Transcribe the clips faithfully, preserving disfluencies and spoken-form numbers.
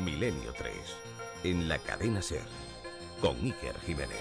Milenio tres, en la cadena SER, con Iker Jiménez.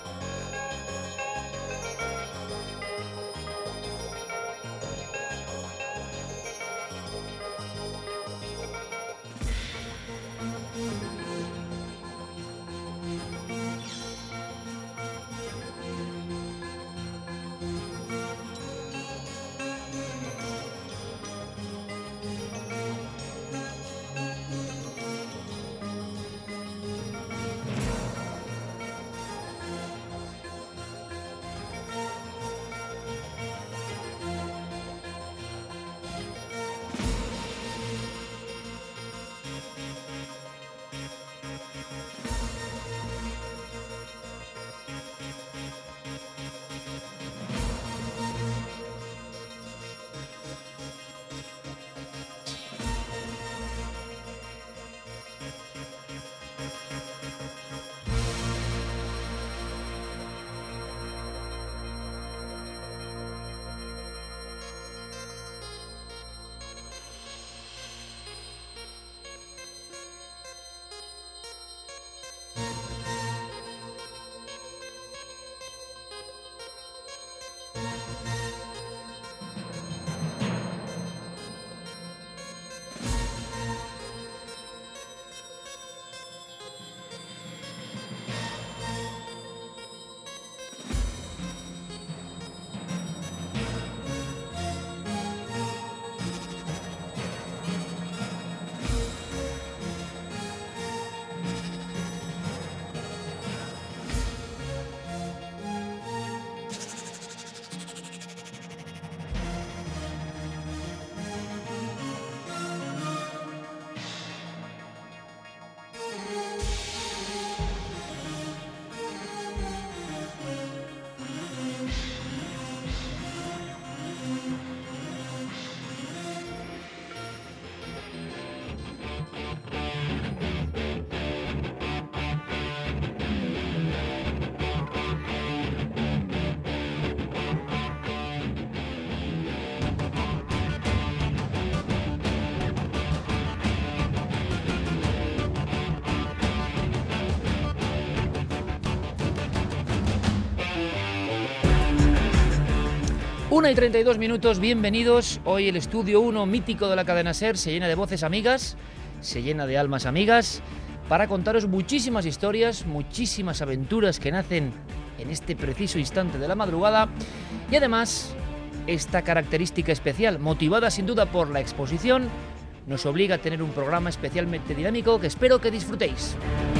una y treinta y dos minutos, bienvenidos. Hoy el estudio uno mítico de la cadena SER se llena de voces amigas, se llena de almas amigas, para contaros muchísimas historias, muchísimas aventuras que nacen en este preciso instante de la madrugada. Y además, esta característica especial, motivada sin duda por la exposición, nos obliga a tener un programa especialmente dinámico que espero que disfrutéis.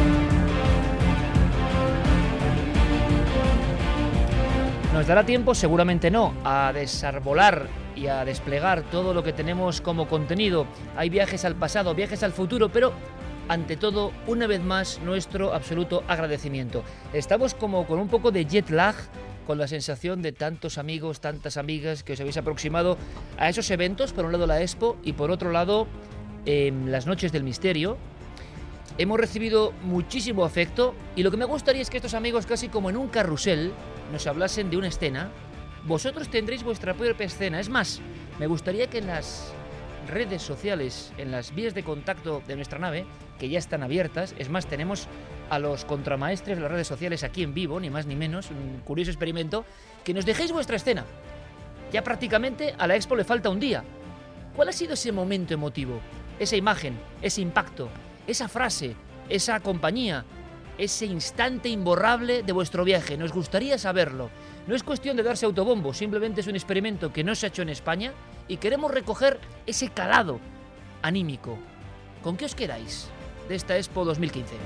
¿Nos dará tiempo? Seguramente no, a desarbolar y a desplegar todo lo que tenemos como contenido. Hay viajes al pasado, viajes al futuro, pero ante todo, una vez más, nuestro absoluto agradecimiento. Estamos como con un poco de jet lag, con la sensación de tantos amigos, tantas amigas que os habéis aproximado a esos eventos, por un lado la Expo y por otro lado eh, las Noches del Misterio. Hemos recibido muchísimo afecto y lo que me gustaría es que estos amigos, casi como en un carrusel, nos hablasen de una escena. Vosotros tendréis vuestra propia escena. Es más, me gustaría que en las redes sociales, en las vías de contacto de nuestra nave, que ya están abiertas, es más, tenemos a los contramaestres de las redes sociales aquí en vivo, ni más ni menos, un curioso experimento, que nos dejéis vuestra escena. Ya prácticamente a la Expo le falta un día. ¿Cuál ha sido ese momento emotivo? Esa imagen, ese impacto, esa frase, esa compañía, ese instante imborrable de vuestro viaje. Nos gustaría saberlo. No es cuestión de darse autobombo, simplemente es un experimento que no se ha hecho en España y queremos recoger ese calado anímico. ¿Con qué os quedáis de esta Expo dos mil quince?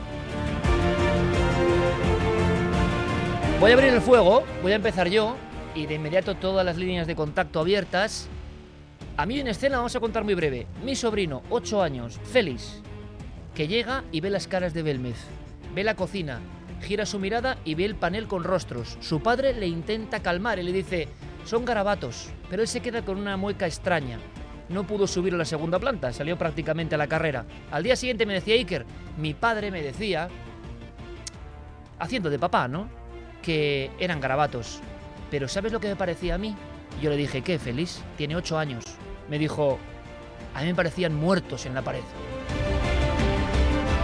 Voy a abrir el fuego, voy a empezar yo y de inmediato todas las líneas de contacto abiertas. A mí en escena vamos a contar muy breve. Mi sobrino, ocho años, Félix, que llega y ve las caras de Belmez. Ve la cocina, gira su mirada y ve el panel con rostros. Su padre le intenta calmar y le dice: son garabatos, pero él se queda con una mueca extraña. No pudo subir a la segunda planta, salió prácticamente a la carrera. Al día siguiente me decía Iker, mi padre me decía, haciendo de papá, ¿no?, que eran garabatos. Pero ¿sabes lo que me parecía a mí? Yo le dije, ¿qué, Félix? Tiene ocho años. Me dijo, a mí me parecían muertos en la pared.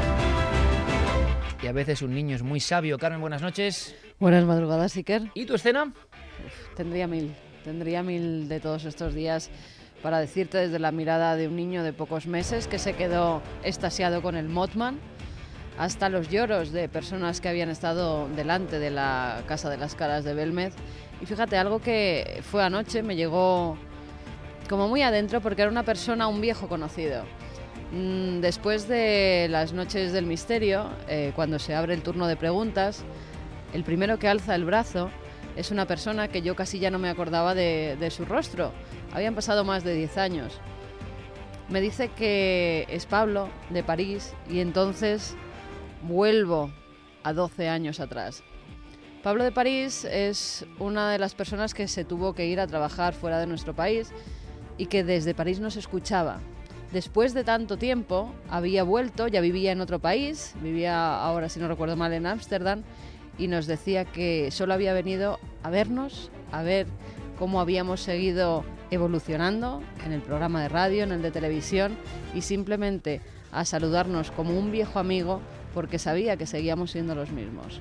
y a veces un niño es muy sabio. Carmen, buenas noches. Buenas madrugadas, Iker. ¿Y tu escena? Uf, tendría mil, tendría mil de todos estos días para decirte desde la mirada de un niño de pocos meses que se quedó extasiado con el Mothman, hasta los lloros de personas que habían estado delante de la Casa de las Caras de Belmez. Y fíjate, algo que fue anoche me llegó como muy adentro porque era una persona, un viejo conocido. Después de las noches del misterio, eh, cuando se abre el turno de preguntas, el primero que alza el brazo es una persona que yo casi ya no me acordaba de, de su rostro. Habían pasado más de diez años. Me dice que es Pablo, de París, y entonces vuelvo a doce años atrás. Pablo de París es una de las personas que se tuvo que ir a trabajar fuera de nuestro país y que desde París nos escuchaba. Después de tanto tiempo había vuelto, ya vivía en otro país, vivía ahora, si no recuerdo mal, en Ámsterdam, y nos decía que solo había venido a vernos, a ver cómo habíamos seguido evolucionando en el programa de radio, en el de televisión, y simplemente a saludarnos como un viejo amigo porque sabía que seguíamos siendo los mismos.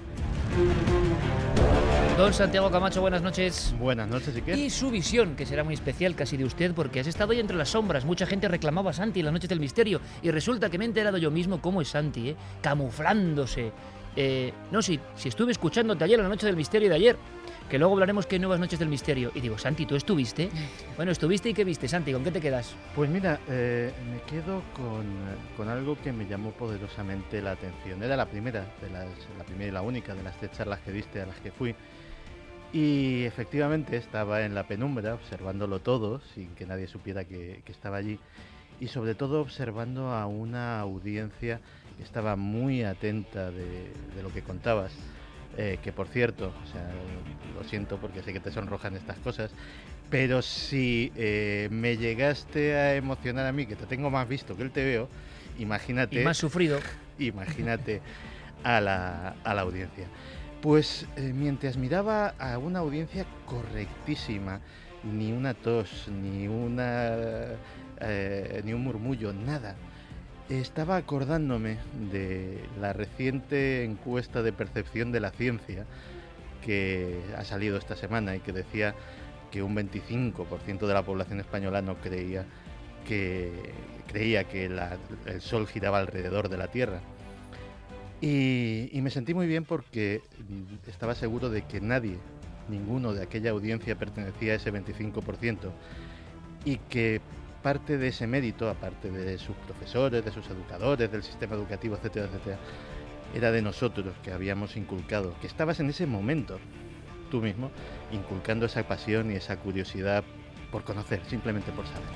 Don Santiago Camacho, buenas noches. Buenas noches, Iker. Y su visión, que será muy especial casi de usted, porque has estado ahí entre las sombras. Mucha gente reclamaba a Santi en las noches del misterio, y resulta que me he enterado yo mismo cómo es Santi, ¿eh? Camuflándose. Eh, no, sí, si estuve escuchándote ayer en la noche del misterio de ayer, que luego hablaremos que hay nuevas noches del misterio. Y digo, Santi, ¿tú estuviste? Bueno, estuviste y ¿qué viste, Santi? ¿Con qué te quedas? Pues mira, eh, me quedo con, con algo que me llamó poderosamente la atención. Era la primera, de las, la primera y la única de las tres charlas que diste a las que fui. Y efectivamente estaba en la penumbra, observándolo todo, sin que nadie supiera que, que estaba allí. Y sobre todo observando a una audiencia que estaba muy atenta de, de lo que contabas. Eh, que por cierto, o sea, lo siento porque sé que te sonrojan estas cosas, pero si eh, me llegaste a emocionar a mí, que te tengo más visto que el te veo, imagínate... Y más sufrido. Imagínate a la, a la audiencia. Pues eh, mientras miraba a una audiencia correctísima, ni una tos, ni una eh, ni un murmullo, nada. Estaba acordándome de la reciente encuesta de percepción de la ciencia que ha salido esta semana y que decía que un veinticinco por ciento de la población española no creía que creía que la, el Sol giraba alrededor de la Tierra. Y, y me sentí muy bien porque estaba seguro de que nadie, ninguno de aquella audiencia pertenecía a ese veinticinco por ciento y que parte de ese mérito, aparte de sus profesores, de sus educadores, del sistema educativo, etcétera, etcétera, era de nosotros que habíamos inculcado, que estabas en ese momento, tú mismo, inculcando esa pasión y esa curiosidad por conocer, simplemente por saber.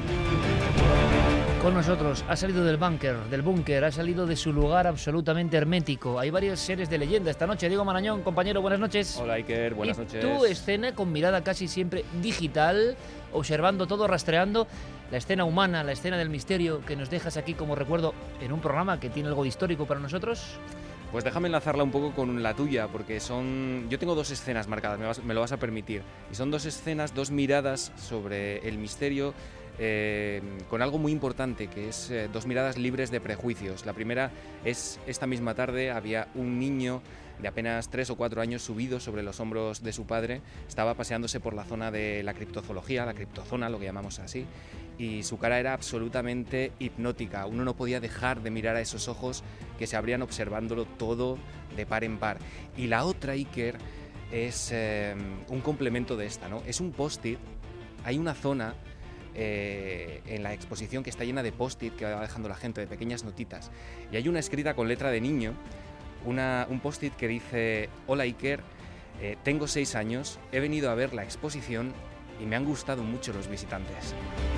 Con nosotros ha salido del búnker, del búnker, ha salido de su lugar absolutamente hermético. Hay varios seres de leyenda esta noche. Diego Marañón, compañero, buenas noches. Hola Iker, buenas y noches. Tu escena con mirada casi siempre digital, observando todo, rastreando la escena humana, la escena del misterio que nos dejas aquí como recuerdo en un programa que tiene algo de histórico para nosotros. Pues déjame enlazarla un poco con la tuya, porque son... Yo tengo dos escenas marcadas, me, vas, me lo vas a permitir. Y son dos escenas, dos miradas sobre el misterio, eh, con algo muy importante, que es eh, dos miradas libres de prejuicios. La primera es, esta misma tarde había un niño de apenas tres o cuatro años subido sobre los hombros de su padre, estaba paseándose por la zona de la criptozoología, la criptozona, lo que llamamos así, y su cara era absolutamente hipnótica. Uno no podía dejar de mirar a esos ojos que se abrían observándolo todo de par en par. Y la otra, Iker, es eh, un complemento de esta, ¿no? Es un post-it, hay una zona eh, en la exposición que está llena de post-it que va dejando la gente, de pequeñas notitas, y hay una escrita con letra de niño, una, un post-it que dice: hola Iker, eh, tengo seis años, he venido a ver la exposición y me han gustado mucho los visitantes.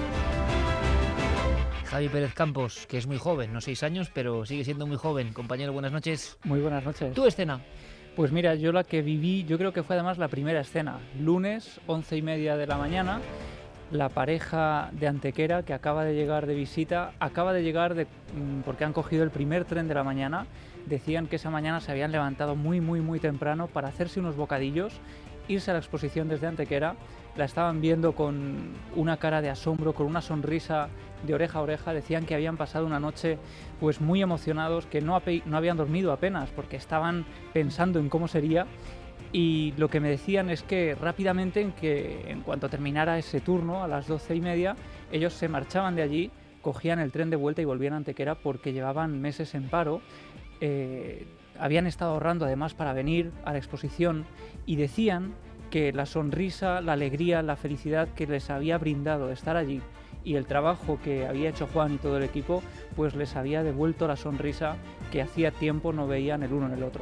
Javi Pérez Campos, que es muy joven, no seis años, pero sigue siendo muy joven. Compañero, buenas noches. Muy buenas noches. ¿Tu escena? Pues mira, yo la que viví, yo creo que fue además la primera escena. Lunes, once y media de la mañana, la pareja de Antequera, que acaba de llegar de visita, acaba de llegar de, porque han cogido el primer tren de la mañana. Decían que esa mañana se habían levantado muy, muy, muy temprano para hacerse unos bocadillos, irse a la exposición desde Antequera. la estaban viendo con una cara de asombro, con una sonrisa de oreja a oreja. Decían que habían pasado una noche pues muy emocionados, que no, no habían dormido apenas porque estaban pensando en cómo sería. Y lo que me decían es que rápidamente, en, que, en cuanto terminara ese turno, a las doce y media, ellos se marchaban de allí, cogían el tren de vuelta y volvían a Antequera porque llevaban meses en paro. Eh, habían estado ahorrando además para venir a la exposición y decían que la sonrisa, la alegría, la felicidad que les había brindado estar allí y el trabajo que había hecho Juan y todo el equipo, pues les había devuelto la sonrisa que hacía tiempo no veían el uno en el otro.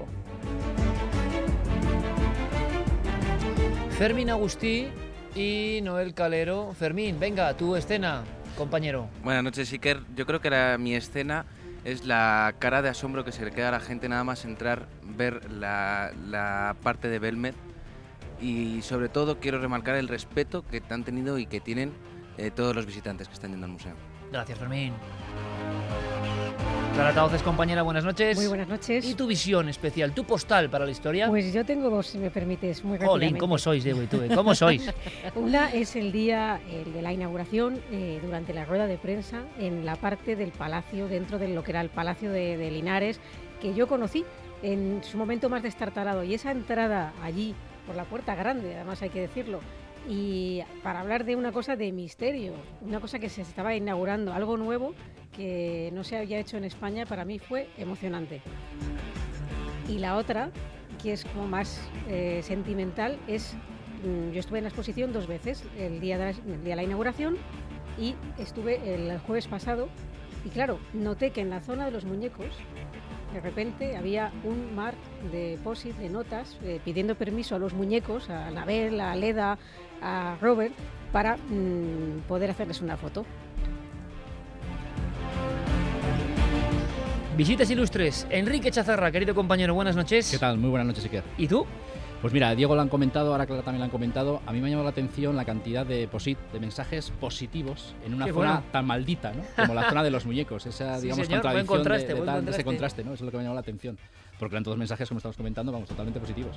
Fermín Agustí y Noel Calero. Fermín, venga, tu escena, compañero. Buenas noches, Iker. Yo creo que la, mi escena es la cara de asombro que se le queda a la gente nada más entrar, ver la, la parte de Belmed, y sobre todo quiero remarcar el respeto que han tenido y que tienen eh, todos los visitantes que están yendo al museo. Gracias, Fermín. Clara Tauces, compañera, buenas noches. Muy buenas noches. ¿Y tu visión especial, tu postal para la historia? Pues yo tengo dos, si me permites, muy rápidamente. Jolín, ¿cómo sois, Diego y tú? eh? ¿Cómo sois? Una es el día el de la inauguración, eh, durante la rueda de prensa, en la parte del palacio, dentro de lo que era el Palacio de, de Linares, que yo conocí en su momento más destartalado. Y esa entrada allí, por la puerta grande, además hay que decirlo, y para hablar de una cosa de misterio, una cosa que se estaba inaugurando, algo nuevo que no se había hecho en España, para mí fue emocionante. Y la otra, que es como más eh, sentimental, es, mmm, yo estuve en la exposición dos veces, el día, de la, el día de la inauguración y estuve el jueves pasado, y claro, noté que en la zona de los muñecos, de repente había un mar de post-it, de notas, eh, pidiendo permiso a los muñecos, a Anabel, a Leda, a Robert, para mmm, poder hacerles una foto. Visitas ilustres. Enrique Chazarra, querido compañero, buenas noches. ¿Qué tal? Muy buenas noches, Iker. ¿Y tú? Pues mira, Diego lo han comentado, ahora Clara también lo han comentado. A mí me ha llamado la atención la cantidad de posit, de mensajes positivos en una Qué zona bueno. tan maldita, ¿no? Como la zona de los muñecos. Esa, Sí, digamos, señor, buen contradicción contraste, de, de, buen tal- de contraste. ese contraste, ¿no? Eso es lo que me ha llamado la atención. Porque eran todos mensajes, como estamos comentando, vamos, totalmente positivos.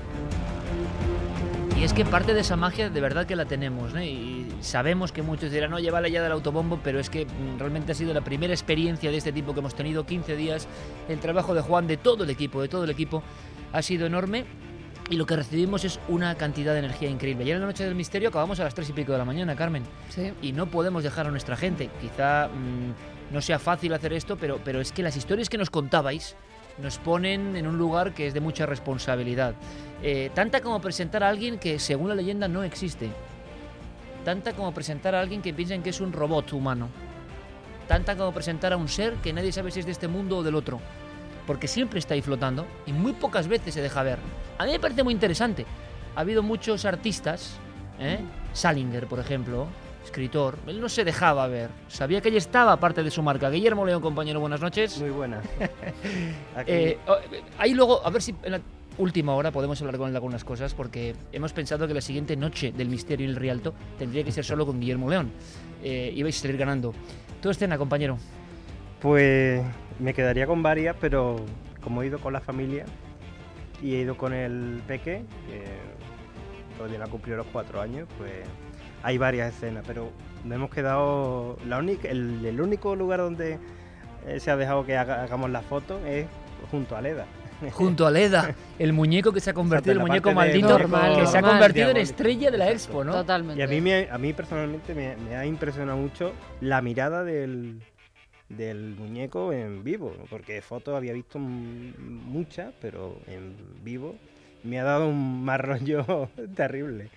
Y es que parte de esa magia de verdad que la tenemos, ¿no? Y sabemos que muchos dirán, oye, vale ya del autobombo, pero es que mm, realmente ha sido la primera experiencia de este tipo que hemos tenido, quince días. El trabajo de Juan, de todo el equipo, de todo el equipo, ha sido enorme. Y lo que recibimos es una cantidad de energía increíble. Ayer en la Noche del Misterio acabamos a las tres y pico de la mañana, Carmen. Sí. Y no podemos dejar a nuestra gente. Quizá mmm, no sea fácil hacer esto, pero, pero es que las historias que nos contabais nos ponen en un lugar que es de mucha responsabilidad. Eh, tanta como presentar a alguien que, según la leyenda, no existe. Tanta como presentar a alguien que piensan que es un robot humano. Tanta como presentar a un ser que nadie sabe si es de este mundo o del otro. Porque siempre está ahí flotando y muy pocas veces se deja ver. A mí me parece muy interesante. Ha habido muchos artistas, ¿eh? Salinger, por ejemplo, escritor, él no se dejaba ver. Sabía que ella estaba parte de su marca. Guillermo León, compañero, buenas noches. Muy buenas. Aquí- Eh, oh, ahí luego, a ver si en la última hora podemos hablar con él algunas cosas, porque hemos pensado que la siguiente noche del Misterio y el Rialto tendría que ser solo con Guillermo León. Eh, ibais a salir ganando. Tu escena, compañero. Pues me quedaría con varias, pero como he ido con la familia y he ido con el peque, que todavía no ha cumplido los cuatro años, pues hay varias escenas, pero nos hemos quedado... La única, el, el único lugar donde eh, se ha dejado que haga- hagamos la foto es junto a Leda. Junto a Leda, el muñeco que se ha convertido, el Exacto, la muñeco parte de maldito, normal, que se ha normal. convertido en Diabólico. estrella de la Exacto. expo, ¿no? Totalmente. Y a mí, me, a mí personalmente me, me ha impresionado mucho la mirada del, del muñeco en vivo, porque fotos había visto m- muchas, pero en vivo me ha dado un mal rollo terrible.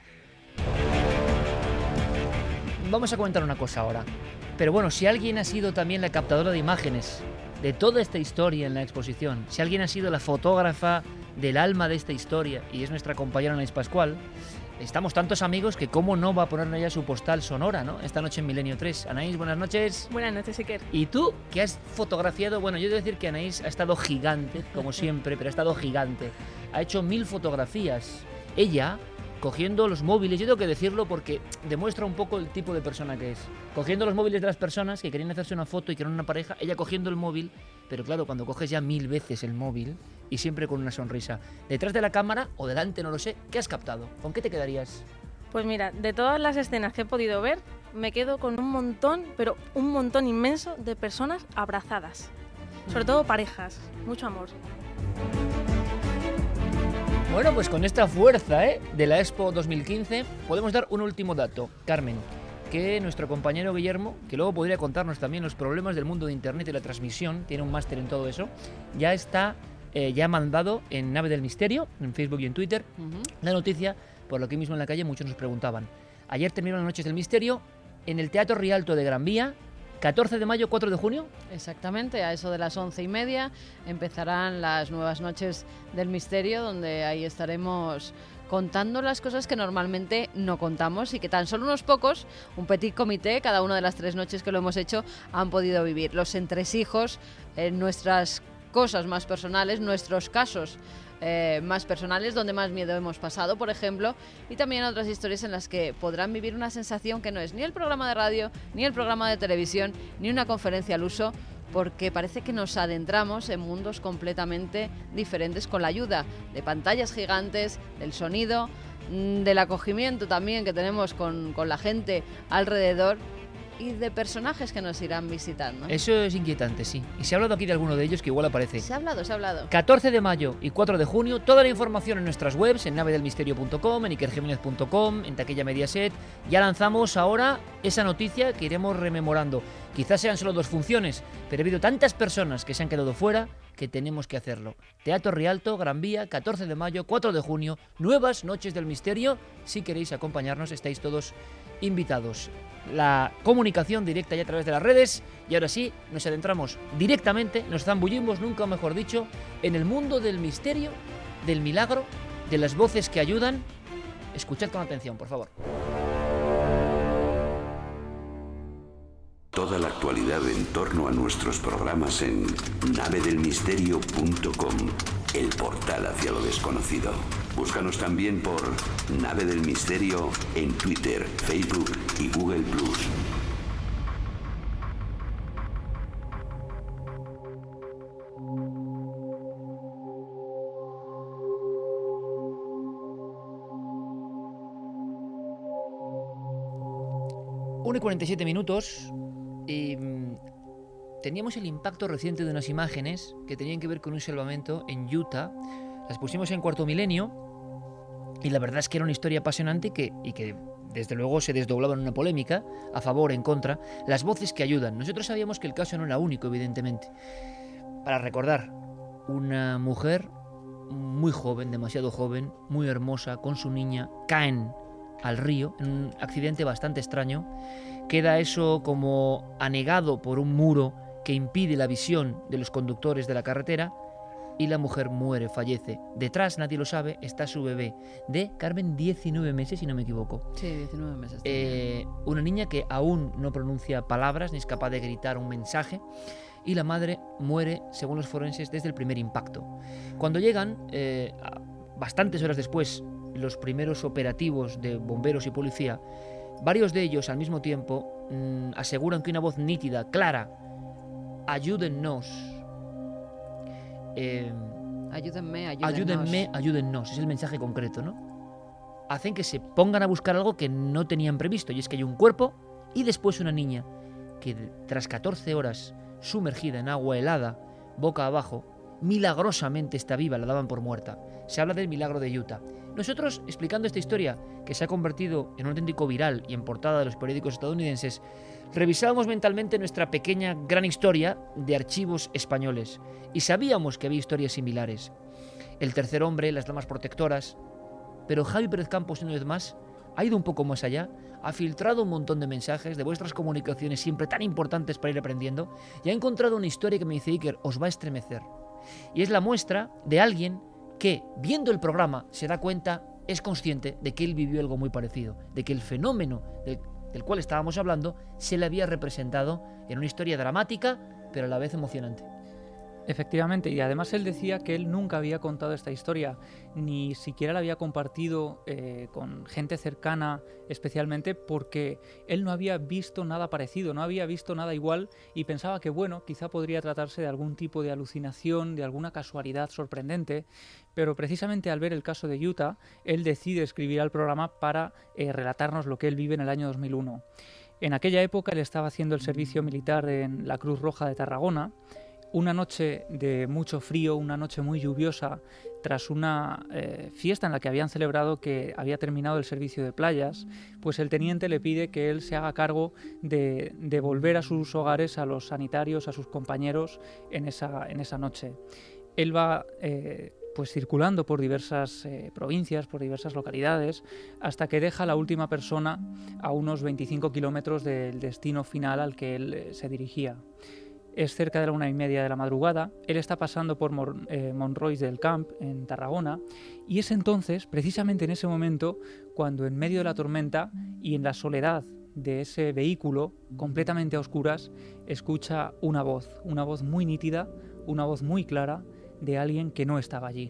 Vamos a comentar una cosa ahora. Pero bueno, si alguien ha sido también la captadora de imágenes de toda esta historia en la exposición, si alguien ha sido la fotógrafa del alma de esta historia, y es nuestra compañera Anaís Pascual, estamos tantos amigos que cómo no va a ponerle ya su postal sonora, ¿no? Esta noche en Milenio tres. Anaís, buenas noches. Buenas noches, Iker. Y tú, que has fotografiado, bueno, yo debo decir que Anaís ha estado gigante, como siempre, pero ha estado gigante. Ha hecho mil fotografías. Ella, cogiendo los móviles, yo tengo que decirlo porque demuestra un poco el tipo de persona que es. Cogiendo los móviles de las personas que querían hacerse una foto y que eran una pareja, ella cogiendo el móvil, pero claro, cuando coges ya mil veces el móvil y siempre con una sonrisa. Detrás de la cámara o delante, no lo sé, ¿qué has captado? ¿Con qué te quedarías? Pues mira, de todas las escenas que he podido ver, me quedo con un montón, pero un montón inmenso de personas abrazadas. Sobre todo parejas, mucho amor. Bueno, pues con esta fuerza ¿eh? de la Expo dos mil quince podemos dar un último dato, Carmen, que nuestro compañero Guillermo, que luego podría contarnos también los problemas del mundo de Internet y la transmisión, tiene un máster en todo eso, ya está, eh, ya ha mandado en Nave del Misterio, en Facebook y en Twitter, uh-huh. la noticia, por lo que mismo en la calle muchos nos preguntaban. Ayer terminaron las Noches del Misterio en el Teatro Rialto de Gran Vía, catorce de mayo, cuatro de junio. Exactamente, a eso de las once y media empezarán las nuevas Noches del Misterio, donde ahí estaremos contando las cosas que normalmente no contamos y que tan solo unos pocos, un petit comité, cada una de las tres noches que lo hemos hecho, han podido vivir. Los entresijos, eh, nuestras cosas más personales, nuestros casos Eh, más personales, donde más miedo hemos pasado, por ejemplo, y también otras historias en las que podrán vivir una sensación que no es ni el programa de radio, ni el programa de televisión, ni una conferencia al uso, porque parece que nos adentramos en mundos completamente diferentes con la ayuda de pantallas gigantes, del sonido, del acogimiento también que tenemos con, con la gente alrededor, y de personajes que nos irán visitando. Eso es inquietante, sí. Y se ha hablado aquí de alguno de ellos que igual aparece. Se ha hablado, se ha hablado. catorce de mayo y cuatro de junio, toda la información en nuestras webs, en nave del misterio punto com, en iker jiménez punto com, en Taquilla Mediaset. Ya lanzamos ahora esa noticia que iremos rememorando. Quizás sean solo dos funciones, pero ha habido tantas personas que se han quedado fuera que tenemos que hacerlo. Teatro Rialto, Gran Vía, catorce de mayo, cuatro de junio, nuevas Noches del Misterio. Si queréis acompañarnos, estáis todos invitados. La comunicación directa ya a través de las redes, y ahora sí, nos adentramos directamente, nos zambullimos, nunca mejor dicho, en el mundo del misterio, del milagro, de las voces que ayudan. Escuchad con atención, por favor. Toda la actualidad en torno a nuestros programas en nave del misterio punto com, el portal hacia lo desconocido. Búscanos también por Nave del Misterio en Twitter, Facebook y Google plus. una y cuarenta y siete minutos. Y teníamos el impacto reciente de unas imágenes que tenían que ver con un salvamento en Utah. Las pusimos en Cuarto Milenio y la verdad es que era una historia apasionante y que, y que desde luego se desdoblaba en una polémica, a favor, en contra, las voces que ayudan. Nosotros sabíamos que el caso no era único, evidentemente. Para recordar, una mujer muy joven, demasiado joven, muy hermosa, con su niña, caen al río en un accidente bastante extraño. Queda eso como anegado por un muro que impide la visión de los conductores de la carretera y la mujer muere, fallece. Detrás, nadie lo sabe, está su bebé de, Carmen, diecinueve meses, si no me equivoco. Sí, diecinueve meses. Eh, una niña que aún no pronuncia palabras ni es capaz de gritar un mensaje, y la madre muere, según los forenses, desde el primer impacto. Cuando llegan, eh, bastantes horas después, los primeros operativos de bomberos y policía, varios de ellos al mismo tiempo mmm, aseguran que una voz nítida, clara, ayúdennos, eh, ayúdenme, ayúdennos. ayúdenme, ayúdennos, es el mensaje concreto, ¿no? Hacen que se pongan a buscar algo que no tenían previsto, y es que hay un cuerpo y después una niña que tras catorce horas sumergida en agua helada, boca abajo, milagrosamente está viva, la daban por muerta. Se habla del milagro de Utah. Nosotros, explicando esta historia, que se ha convertido en un auténtico viral y en portada de los periódicos estadounidenses, revisábamos mentalmente nuestra pequeña gran historia de archivos españoles y sabíamos que había historias similares. El tercer hombre, las damas protectoras, pero Javi Pérez Campos, una vez más, ha ido un poco más allá, ha filtrado un montón de mensajes de vuestras comunicaciones siempre tan importantes para ir aprendiendo y ha encontrado una historia que me dice: Iker, os va a estremecer. Y es la muestra de alguien que, viendo el programa, se da cuenta, es consciente de que él vivió algo muy parecido, de que el fenómeno del, del cual estábamos hablando se le había representado en una historia dramática, pero a la vez emocionante. Efectivamente, y además él decía que él nunca había contado esta historia, ni siquiera la había compartido eh, con gente cercana, especialmente porque él no había visto nada parecido, no había visto nada igual y pensaba que, bueno, quizá podría tratarse de algún tipo de alucinación, de alguna casualidad sorprendente, pero precisamente al ver el caso de Utah, él decide escribir al programa para eh, relatarnos lo que él vive en el año dos mil uno. En aquella época él estaba haciendo el servicio militar en la Cruz Roja de Tarragona. Una noche de mucho frío, una noche muy lluviosa, tras una eh, fiesta en la que habían celebrado que había terminado el servicio de playas, pues el teniente le pide que él se haga cargo de, de volver a sus hogares, a los sanitarios, a sus compañeros en esa, en esa noche. Él va eh, pues circulando por diversas eh, provincias, por diversas localidades, hasta que deja a la última persona a unos veinticinco kilómetros del destino final al que él eh, se dirigía. Es cerca de la una y media de la madrugada, él está pasando por Mon, eh, Monroy del Camp, en Tarragona, y es entonces, precisamente en ese momento, cuando en medio de la tormenta y en la soledad de ese vehículo, completamente a oscuras, escucha una voz, una voz muy nítida, una voz muy clara de alguien que no estaba allí.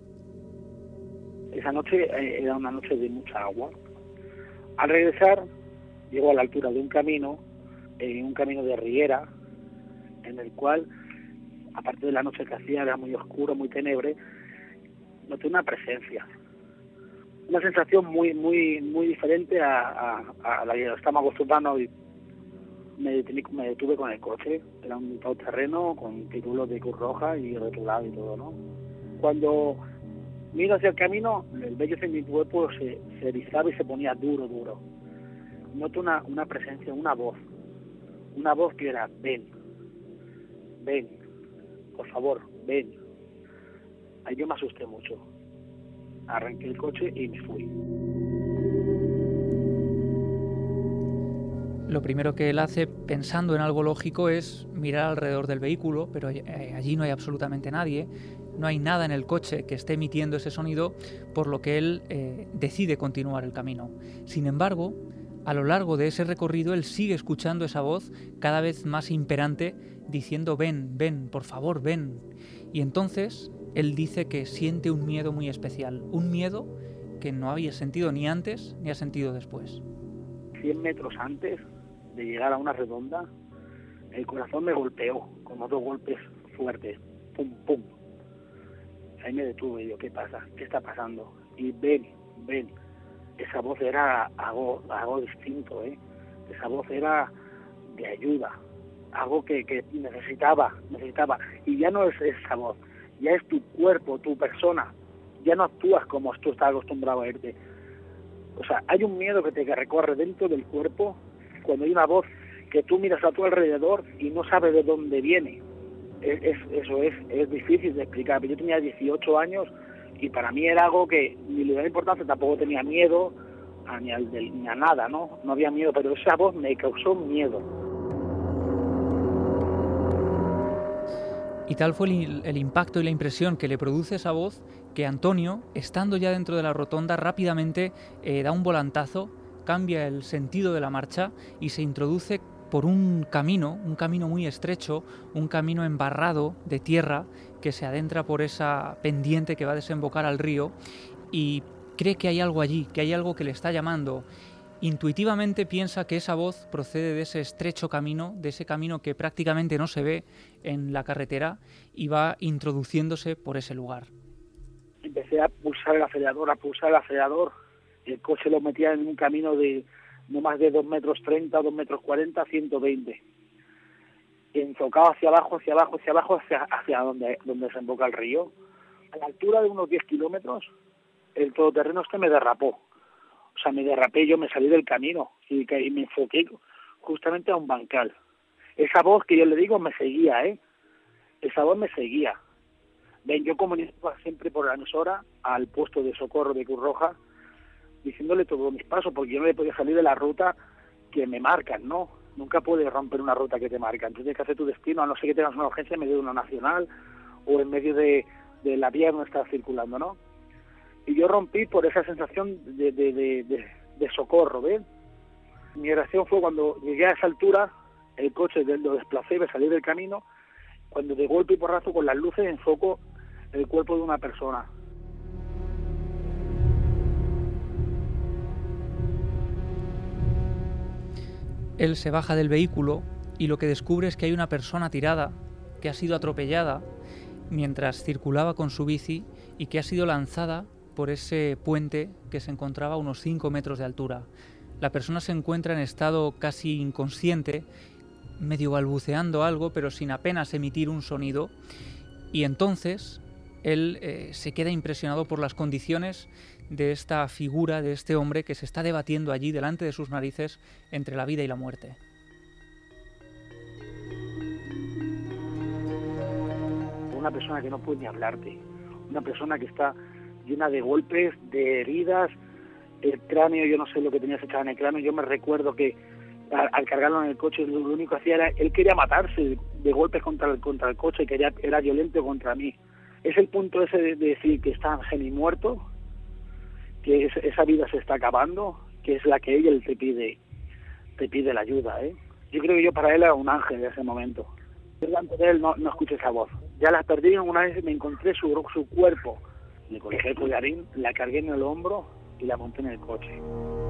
Esa noche eh, era una noche de mucha agua. Al regresar, llegó a la altura de un camino, eh, un camino de riera, en el cual, aparte de la noche que hacía, era muy oscuro, muy tenebre, noté una presencia. Una sensación muy muy muy diferente a, a, a la que estamos acostumbrados, y me detuve, me detuve con el coche. Era un todoterreno con títulos de Cruz Roja y rotulado y todo, ¿no? Cuando miro hacia el camino, el vello de mi cuerpo se, se erizaba y se ponía duro, duro. Noto una, una presencia, una voz. Una voz que era, ven. Ven, por favor, ven. Ahí yo me asusté mucho. Arranqué el coche y me fui. Lo primero que él hace, pensando en algo lógico, es mirar alrededor del vehículo, pero allí no hay absolutamente nadie, no hay nada en el coche que esté emitiendo ese sonido, por lo que él eh, decide continuar el camino. Sin embargo, a lo largo de ese recorrido, él sigue escuchando esa voz cada vez más imperante, diciendo ven, ven, por favor, ven. Y entonces él dice que siente un miedo muy especial, un miedo que no había sentido ni antes ni ha sentido después. Cien metros antes de llegar a una redonda, el corazón me golpeó con otros golpes fuertes, pum, pum. Ahí me detuve y digo, ¿qué pasa? ¿Qué está pasando? Y ven, ven. Esa voz era algo, algo distinto, ¿eh? Esa voz era de ayuda, algo que, que necesitaba, necesitaba. Y ya no es esa voz, ya es tu cuerpo, tu persona. Ya no actúas como tú estás acostumbrado a irte. O sea, hay un miedo que te recorre dentro del cuerpo cuando hay una voz que tú miras a tu alrededor y no sabes de dónde viene. Es, es, eso es, es difícil de explicar. Yo tenía dieciocho años y para mí era algo que ni le daba importancia, tampoco tenía miedo a, ni, al, ni a nada, ¿no? No había miedo, pero esa voz me causó miedo. Y tal fue el, el impacto y la impresión que le produce esa voz que Antonio, estando ya dentro de la rotonda, rápidamente eh, da un volantazo, cambia el sentido de la marcha y se introduce por un camino, un camino muy estrecho, un camino embarrado de tierra que se adentra por esa pendiente que va a desembocar al río y cree que hay algo allí, que hay algo que le está llamando. Intuitivamente piensa que esa voz procede de ese estrecho camino, de ese camino que prácticamente no se ve en la carretera y va introduciéndose por ese lugar. Empecé a pulsar el acelerador, a pulsar el acelerador, el coche lo metía en un camino de no más de dos metros treinta, dos metros cuarenta, ciento veinte. Enfocado hacia abajo, hacia abajo, hacia abajo, hacia, hacia donde, donde desemboca el río. A la altura de unos diez kilómetros, el todoterreno este me derrapó. O sea, me derrapé, yo me salí del camino y, y me enfoqué justamente a un bancal. Esa voz que yo le digo me seguía, ¿eh? Esa voz me seguía. Ven, yo comunicaba siempre por la emisora al puesto de socorro de Cruz Roja, diciéndole todos mis pasos, porque yo no le podía salir de la ruta que me marcan, ¿no? Nunca puedes romper una ruta que te marcan. Tú tienes que hacer tu destino, a no ser que tengas una urgencia en medio de una nacional o en medio de, de la vía donde estás circulando, ¿no? Y yo rompí por esa sensación de, de, de, de, de socorro, ¿ves? Mi reacción fue cuando llegué a esa altura, el coche lo desplacé, me salí del camino. cuando de golpe y porrazo con las luces enfoco el cuerpo de una persona. Él se baja del vehículo y lo que descubre es que hay una persona tirada, que ha sido atropellada mientras circulaba con su bici y que ha sido lanzada por ese puente que se encontraba a unos cinco metros de altura. La persona se encuentra en estado casi inconsciente, medio balbuceando algo, pero sin apenas emitir un sonido, y entonces él eh, se queda impresionado por las condiciones de esta figura, de este hombre que se está debatiendo allí delante de sus narices entre la vida y la muerte. Una persona que no puede ni hablarte, una persona que está llena de golpes, de heridas, el cráneo, yo no sé lo que tenía echado en el cráneo, yo me recuerdo que al, al cargarlo en el coche lo único que hacía era, él quería matarse de golpes contra el, contra el coche, quería, era violento contra mí. Es el punto ese de, de decir que está Jenny muerto, que es, esa vida se está acabando, que es la que ella te pide, te pide la ayuda, ¿eh? Yo creo que yo para él era un ángel en ese momento. Delante de él no, no escuché esa voz. Ya la perdí, una vez me encontré su, su cuerpo. Le coloqué el collarín, la cargué en el hombro y la monté en el coche.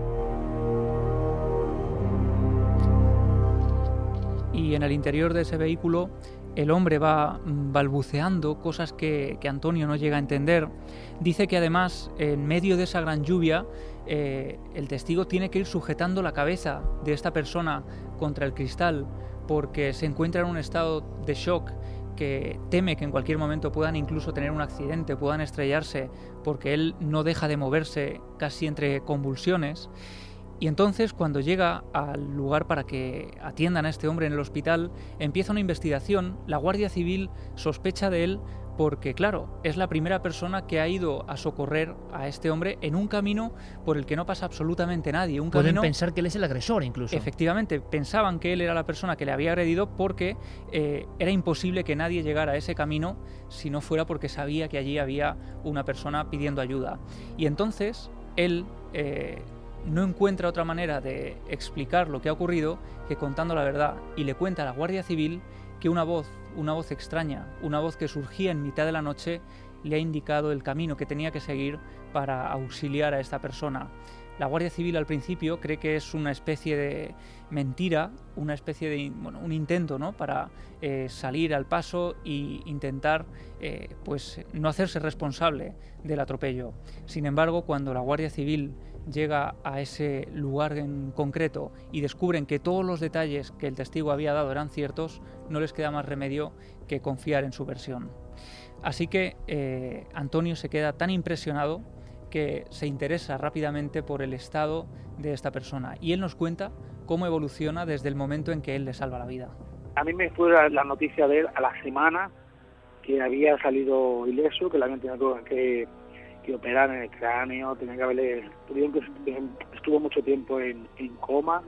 Y en el interior de ese vehículo el hombre va balbuceando cosas que, que Antonio no llega a entender. Dice que además, en medio de esa gran lluvia, eh, el testigo tiene que ir sujetando la cabeza de esta persona contra el cristal porque se encuentra en un estado de shock, que teme que en cualquier momento puedan incluso tener un accidente, puedan estrellarse, porque él no deja de moverse casi entre convulsiones. Y entonces, cuando llega al lugar para que atiendan a este hombre en el hospital, empieza una investigación. La Guardia Civil sospecha de él porque, claro, es la primera persona que ha ido a socorrer a este hombre en un camino por el que no pasa absolutamente nadie. Un Pueden camino... pensar que él es el agresor incluso. Efectivamente, pensaban que él era la persona que le había agredido porque eh, era imposible que nadie llegara a ese camino si no fuera porque sabía que allí había una persona pidiendo ayuda. Y entonces, él... Eh, no encuentra otra manera de explicar lo que ha ocurrido que contando la verdad, y le cuenta a la Guardia Civil que una voz, una voz extraña, una voz que surgía en mitad de la noche, le ha indicado el camino que tenía que seguir para auxiliar a esta persona. La Guardia Civil al principio cree que es una especie de mentira, una especie de bueno, un intento, ¿no?, para eh, salir al paso e intentar eh, pues no hacerse responsable del atropello. Sin embargo, cuando la Guardia Civil llega a ese lugar en concreto y descubren que todos los detalles que el testigo había dado eran ciertos, no les queda más remedio que confiar en su versión. Así que eh, Antonio se queda tan impresionado que se interesa rápidamente por el estado de esta persona, y él nos cuenta cómo evoluciona desde el momento en que él le salva la vida. A mí me fue la, la noticia de él a la semana que había salido ileso, que le habían tenido que, que operar en el cráneo, tenía que haberle, tuvieron que estuvo mucho tiempo en, en coma,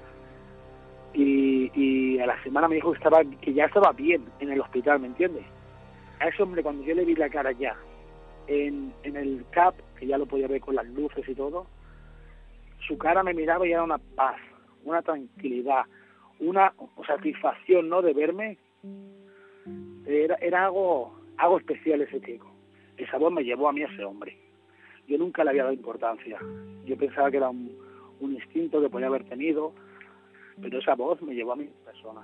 y, y a la semana me dijo que estaba que ya estaba bien en el hospital, ¿me entiendes? A ese hombre, cuando yo le vi la cara ya en, en el C A P, que ya lo podía ver con las luces y todo, su cara me miraba y era una paz, una tranquilidad, una satisfacción, ¿no?, de verme. Era, era algo, algo especial ese chico. Esa voz me llevó a mí a ese hombre. Yo nunca le había dado importancia. Yo pensaba que era un, un instinto que podía haber tenido, pero esa voz me llevó a mi persona.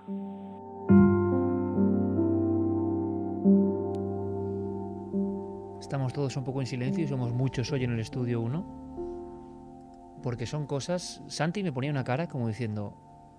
Estamos todos un poco en silencio y somos muchos hoy en el estudio uno, porque son cosas... Santi me ponía una cara como diciendo...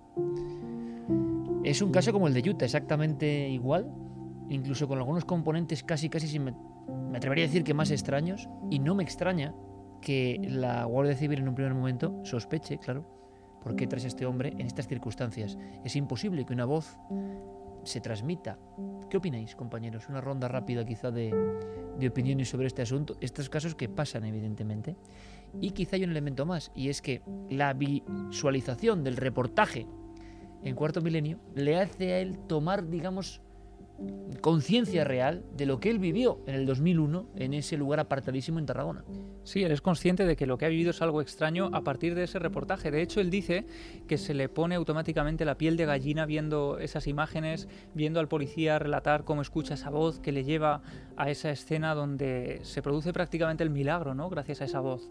Es un caso como el de Utah, exactamente igual, incluso con algunos componentes casi, casi, sin me, me atrevería a decir que más extraños, y no me extraña que la Guardia Civil en un primer momento sospeche, claro, por qué traes a este hombre en estas circunstancias. Es imposible que una voz se transmita. ¿Qué opináis, compañeros? Una ronda rápida quizá de, de opiniones sobre este asunto, estos casos que pasan evidentemente. Y quizá hay un elemento más, y es que la visualización del reportaje en Cuarto Milenio le hace a él tomar, digamos, conciencia real de lo que él vivió en el dos mil uno en ese lugar apartadísimo en Tarragona. Sí, él es consciente de que lo que ha vivido es algo extraño a partir de ese reportaje. De hecho, él dice que se le pone automáticamente la piel de gallina viendo esas imágenes, viendo al policía relatar cómo escucha esa voz que le lleva a esa escena donde se produce prácticamente el milagro, ¿no?, gracias a esa voz.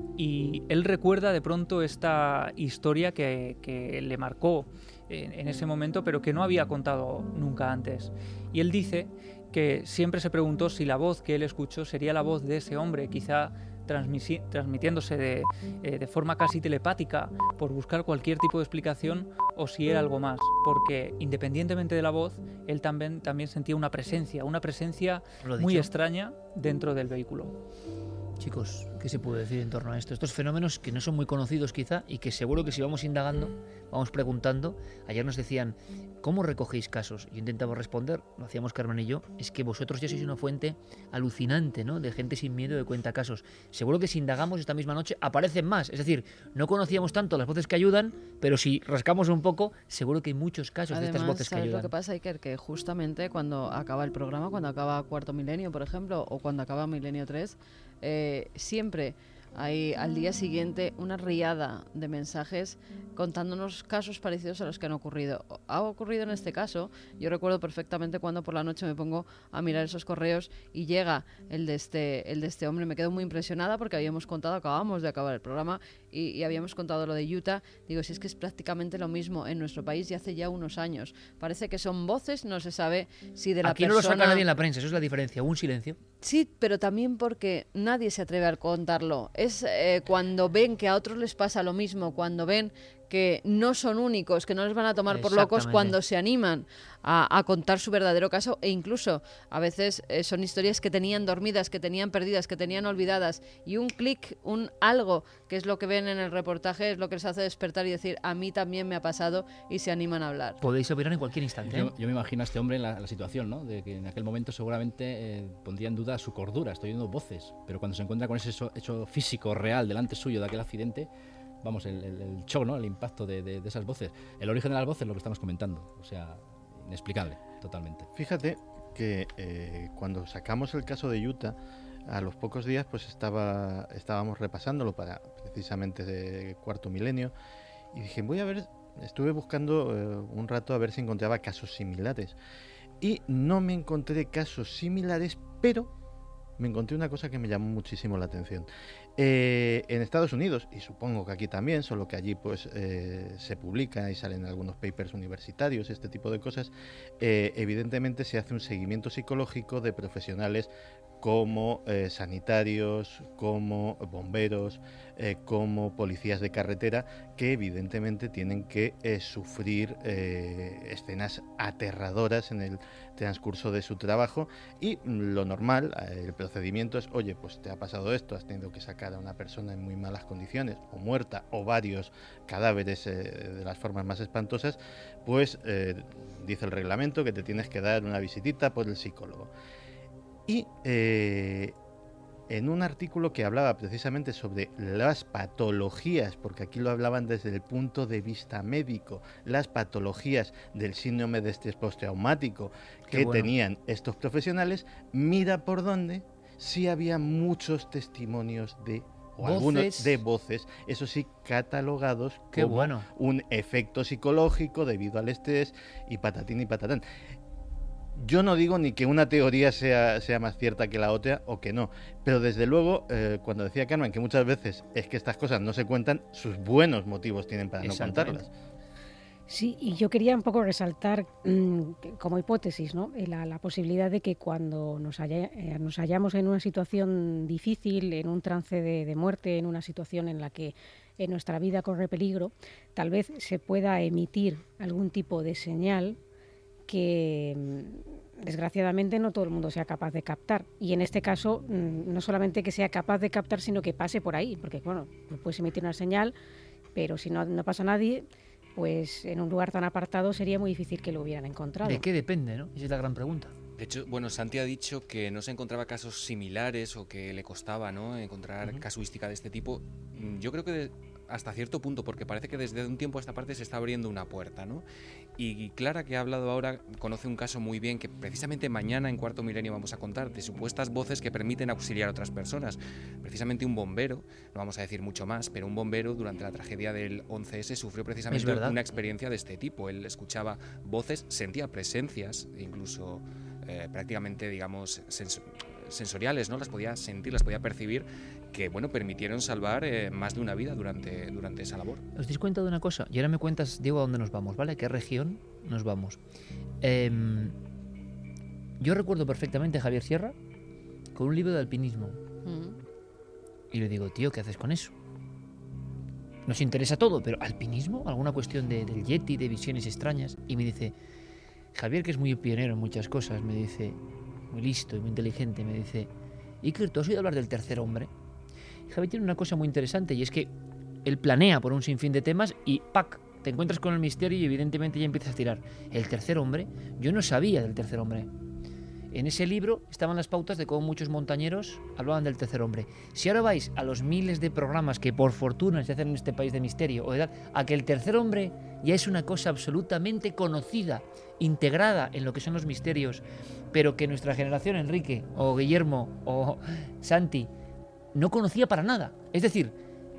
Y él recuerda de pronto esta historia que, que le marcó en, en ese momento, pero que no había contado nunca antes. Y él dice que siempre se preguntó si la voz que él escuchó sería la voz de ese hombre, quizá transmisi- transmitiéndose de, eh, de forma casi telepática por buscar cualquier tipo de explicación, o si era algo más, porque independientemente de la voz, él también, también sentía una presencia, una presencia muy dicho. extraña dentro del vehículo. Chicos, ¿qué se puede decir en torno a esto? Estos fenómenos que no son muy conocidos quizá y que seguro que si vamos indagando, vamos preguntando. Ayer nos decían, ¿cómo recogéis casos? Y intentamos responder, lo hacíamos Carmen y yo, es que vosotros ya sois una fuente alucinante, ¿no?, de gente sin miedo que cuenta casos. Seguro que si indagamos esta misma noche aparecen más. Es decir, no conocíamos tanto las voces que ayudan, pero si rascamos un poco, seguro que hay muchos casos Además, de estas voces que ¿sabes ayudan. lo que pasa, Iker? Que justamente cuando acaba el programa, cuando acaba Cuarto Milenio, por ejemplo, o cuando acaba Milenio tres, eh, siempre hay al día siguiente una riada de mensajes contándonos casos parecidos a los que han ocurrido. Ha ocurrido en este caso, yo recuerdo perfectamente cuando por la noche me pongo a mirar esos correos y llega el de este, el de este hombre. Me quedo muy impresionada porque habíamos contado, acabamos de acabar el programa y, y habíamos contado lo de Utah. Digo, si es que es prácticamente lo mismo en nuestro país y hace ya unos años. Parece que son voces, no se sabe si de la Aquí persona... no lo saca nadie en la prensa, eso es la diferencia, un silencio. Sí, pero también porque nadie se atreve a contarlo. Es eh, cuando ven que a otros les pasa lo mismo, cuando ven que no son únicos, que no les van a tomar por locos, cuando se animan a, a contar su verdadero caso, e incluso a veces eh, son historias que tenían dormidas, que tenían perdidas, que tenían olvidadas, y un clic, un algo, que es lo que ven en el reportaje, es lo que les hace despertar y decir, a mí también me ha pasado, y se animan a hablar. Podéis opinar en cualquier instante, ¿eh? Yo, yo me imagino a este hombre en la, la situación, ¿no?, de que en aquel momento seguramente eh, pondría en duda su cordura. Estoy oyendo voces, pero cuando se encuentra con ese so, hecho físico real delante suyo de aquel accidente, vamos, el, el, el shock, ¿no?, el impacto de, de, de esas voces. El origen de las voces es lo que estamos comentando, o sea, inexplicable, totalmente. Fíjate que eh, cuando sacamos el caso de Utah, a los pocos días pues estaba estábamos repasándolo para precisamente de Cuarto Milenio y dije, voy a ver, estuve buscando eh, un rato a ver si encontraba casos similares y no me encontré casos similares, pero me encontré una cosa que me llamó muchísimo la atención. Eh, en Estados Unidos, y supongo que aquí también, solo que allí pues eh, se publica y salen algunos papers universitarios, este tipo de cosas, eh, evidentemente se hace un seguimiento psicológico de profesionales como eh, sanitarios, como bomberos, eh, como policías de carretera, que evidentemente tienen que eh, sufrir eh, escenas aterradoras en el transcurso de su trabajo, y lo normal, eh, el procedimiento es, oye, pues te ha pasado esto, has tenido que sacar a una persona en muy malas condiciones, o muerta, o varios cadáveres eh, de las formas más espantosas, pues eh, dice el reglamento que te tienes que dar una visitita por el psicólogo. Y eh, en un artículo que hablaba precisamente sobre las patologías, porque aquí lo hablaban desde el punto de vista médico, las patologías del síndrome de estrés postraumático que bueno. tenían estos profesionales, mira por dónde sí había muchos testimonios de o Voces. algunos de voces, eso sí, catalogados Qué como bueno. un efecto psicológico debido al estrés y patatín y patatán. Yo no digo ni que una teoría sea, sea más cierta que la otra o que no, pero desde luego, eh, cuando decía Carmen que muchas veces es que estas cosas no se cuentan, sus buenos motivos tienen para no contarlas. Sí, y yo quería un poco resaltar mmm, como hipótesis, ¿no?, la, la posibilidad de que cuando nos, haya, eh, nos hallamos en una situación difícil, en un trance de, de muerte, en una situación en la que en nuestra vida corre peligro, tal vez se pueda emitir algún tipo de señal que desgraciadamente no todo el mundo sea capaz de captar, y en este caso no solamente que sea capaz de captar, sino que pase por ahí, porque bueno, puedes emitir una señal, pero si no, no pasa nadie, pues en un lugar tan apartado sería muy difícil que lo hubieran encontrado. ¿De qué depende, no? Esa es la gran pregunta. De hecho, bueno, Santi ha dicho que no se encontraba casos similares o que le costaba, ¿no?, encontrar uh-huh. casuística de este tipo. Yo creo que de, hasta cierto punto, porque parece que desde un tiempo a esta parte se está abriendo una puerta, ¿no? Y Clara, que ha hablado ahora, conoce un caso muy bien que precisamente mañana en Cuarto Milenio vamos a contar, de supuestas voces que permiten auxiliar a otras personas. Precisamente un bombero, no vamos a decir mucho más, pero un bombero durante la tragedia del once ese sufrió precisamente una experiencia de este tipo. Él escuchaba voces, sentía presencias, incluso eh, prácticamente, digamos, sens sensoriales, ¿no? Las podía sentir, las podía percibir, que, bueno, permitieron salvar eh, más de una vida durante, durante esa labor. ¿Os dais cuenta de una cosa? Y ahora me cuentas, Diego, a dónde nos vamos, ¿vale? ¿A qué región nos vamos? Eh, yo recuerdo perfectamente a Javier Sierra con un libro de alpinismo. Mm. Y le digo, tío, ¿qué haces con eso? Nos interesa todo, pero ¿alpinismo? ¿Alguna cuestión de, del Yeti, de visiones extrañas? Y me dice, Javier, que es muy pionero en muchas cosas, me dice, muy listo y muy inteligente, me dice, Iker, ¿tú has oído hablar del tercer hombre? Y Javier tiene una cosa muy interesante, y es que él planea por un sinfín de temas y ¡pac! Te encuentras con el misterio y evidentemente ya empiezas a tirar. El tercer hombre, yo no sabía del tercer hombre. En ese libro estaban las pautas de cómo muchos montañeros hablaban del tercer hombre. Si ahora vais a los miles de programas que por fortuna se hacen en este país de misterio, o de edad, a que el tercer hombre ya es una cosa absolutamente conocida, integrada en lo que son los misterios, pero que nuestra generación, Enrique, o Guillermo, o Santi, no conocía para nada. Es decir,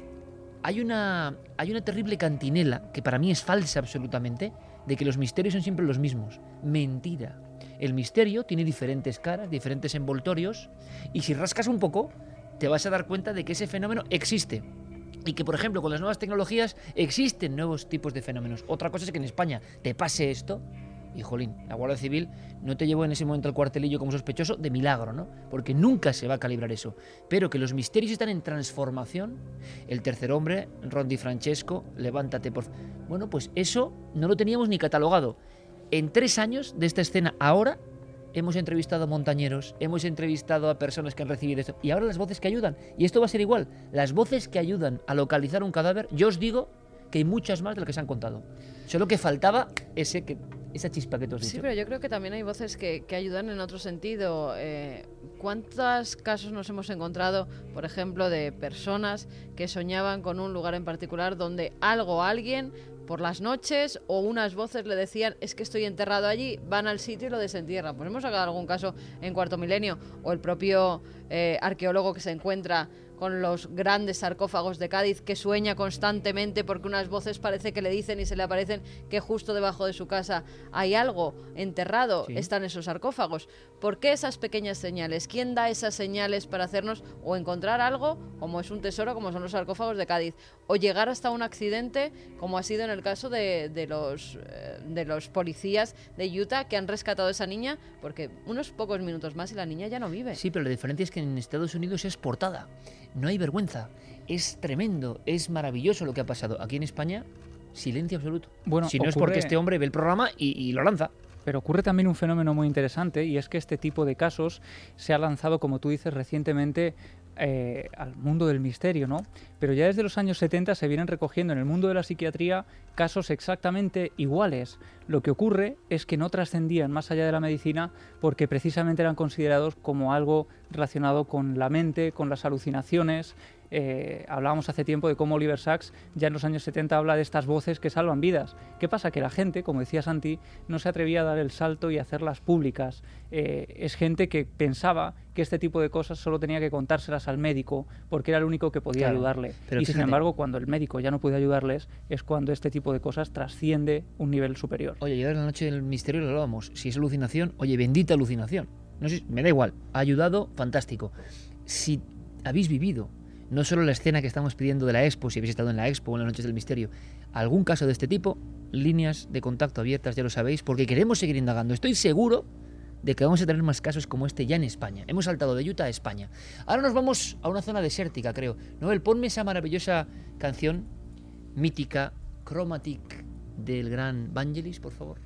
hay una, hay una terrible cantinela, que para mí es falsa absolutamente, de que los misterios son siempre los mismos. Mentira. El misterio tiene diferentes caras, diferentes envoltorios, y si rascas un poco, te vas a dar cuenta de que ese fenómeno existe. Y que, por ejemplo, con las nuevas tecnologías existen nuevos tipos de fenómenos. Otra cosa es que en España te pase esto, y jolín, la Guardia Civil no te llevó en ese momento al cuartelillo como sospechoso de milagro, ¿no? Porque nunca se va a calibrar eso. Pero que los misterios están en transformación. El tercer hombre, Ron Di Francesco, levántate por... Bueno, pues eso no lo teníamos ni catalogado. En tres años de esta escena ahora hemos entrevistado a montañeros, hemos entrevistado a personas que han recibido esto, y ahora las voces que ayudan. Y esto va a ser igual. Las voces que ayudan a localizar un cadáver, yo os digo que hay muchas más de las que se han contado. Solo que faltaba ese que... esa chispa que tú has dicho. Sí, pero yo creo que también hay voces que, que ayudan en otro sentido. Eh, ¿Cuántos casos nos hemos encontrado, por ejemplo, de personas que soñaban con un lugar en particular donde algo o alguien por las noches o unas voces le decían es que estoy enterrado allí, van al sitio y lo desentierran? Pues hemos sacado algún caso en Cuarto Milenio, o el propio eh, arqueólogo que se encuentra con los grandes sarcófagos de Cádiz, que sueña constantemente porque unas voces parece que le dicen y se le aparecen que justo debajo de su casa hay algo enterrado, sí. Están esos sarcófagos. ¿Por qué esas pequeñas señales? ¿Quién da esas señales para hacernos o encontrar algo, como es un tesoro, como son los sarcófagos de Cádiz, o llegar hasta un accidente, como ha sido en el caso de, de, los, eh, de los policías de Utah que han rescatado a esa niña, porque unos pocos minutos más y la niña ya no vive? Sí, pero la diferencia es que en Estados Unidos es portada. No hay vergüenza, es tremendo, es maravilloso lo que ha pasado. Aquí en España, silencio absoluto. Bueno, si no ocurre... es porque este hombre ve el programa y, y lo lanza. Pero ocurre también un fenómeno muy interesante, y es que este tipo de casos se ha lanzado, como tú dices, recientemente eh, al mundo del misterio, ¿no? Pero ya desde los años setenta se vienen recogiendo en el mundo de la psiquiatría casos exactamente iguales. Lo que ocurre es que no trascendían más allá de la medicina porque precisamente eran considerados como algo relacionado con la mente, con las alucinaciones. Eh, hablábamos hace tiempo de cómo Oliver Sacks ya en los años setenta habla de estas voces que salvan vidas. ¿Qué pasa? Que la gente, como decía Santi, no se atrevía a dar el salto y hacerlas públicas. Eh, es gente que pensaba que este tipo de cosas solo tenía que contárselas al médico porque era el único que podía claro, ayudarle. Pero y fíjate, sin embargo, cuando el médico ya no puede ayudarles, es cuando este tipo de cosas trasciende un nivel superior. Oye, ya en la noche del misterio lo hablábamos. Si es alucinación, oye, bendita alucinación. No sé, me da igual. Ha ayudado, fantástico. Si habéis vivido no solo la escena que estamos pidiendo de la Expo, si habéis estado en la Expo o en las noches del misterio, algún caso de este tipo, líneas de contacto abiertas, ya lo sabéis, porque queremos seguir indagando. Estoy seguro de que vamos a tener más casos como este ya en España. Hemos saltado de Utah a España. Ahora nos vamos a una zona desértica, creo. Noel, ponme esa maravillosa canción mítica, Chromatic, del gran Vangelis, por favor.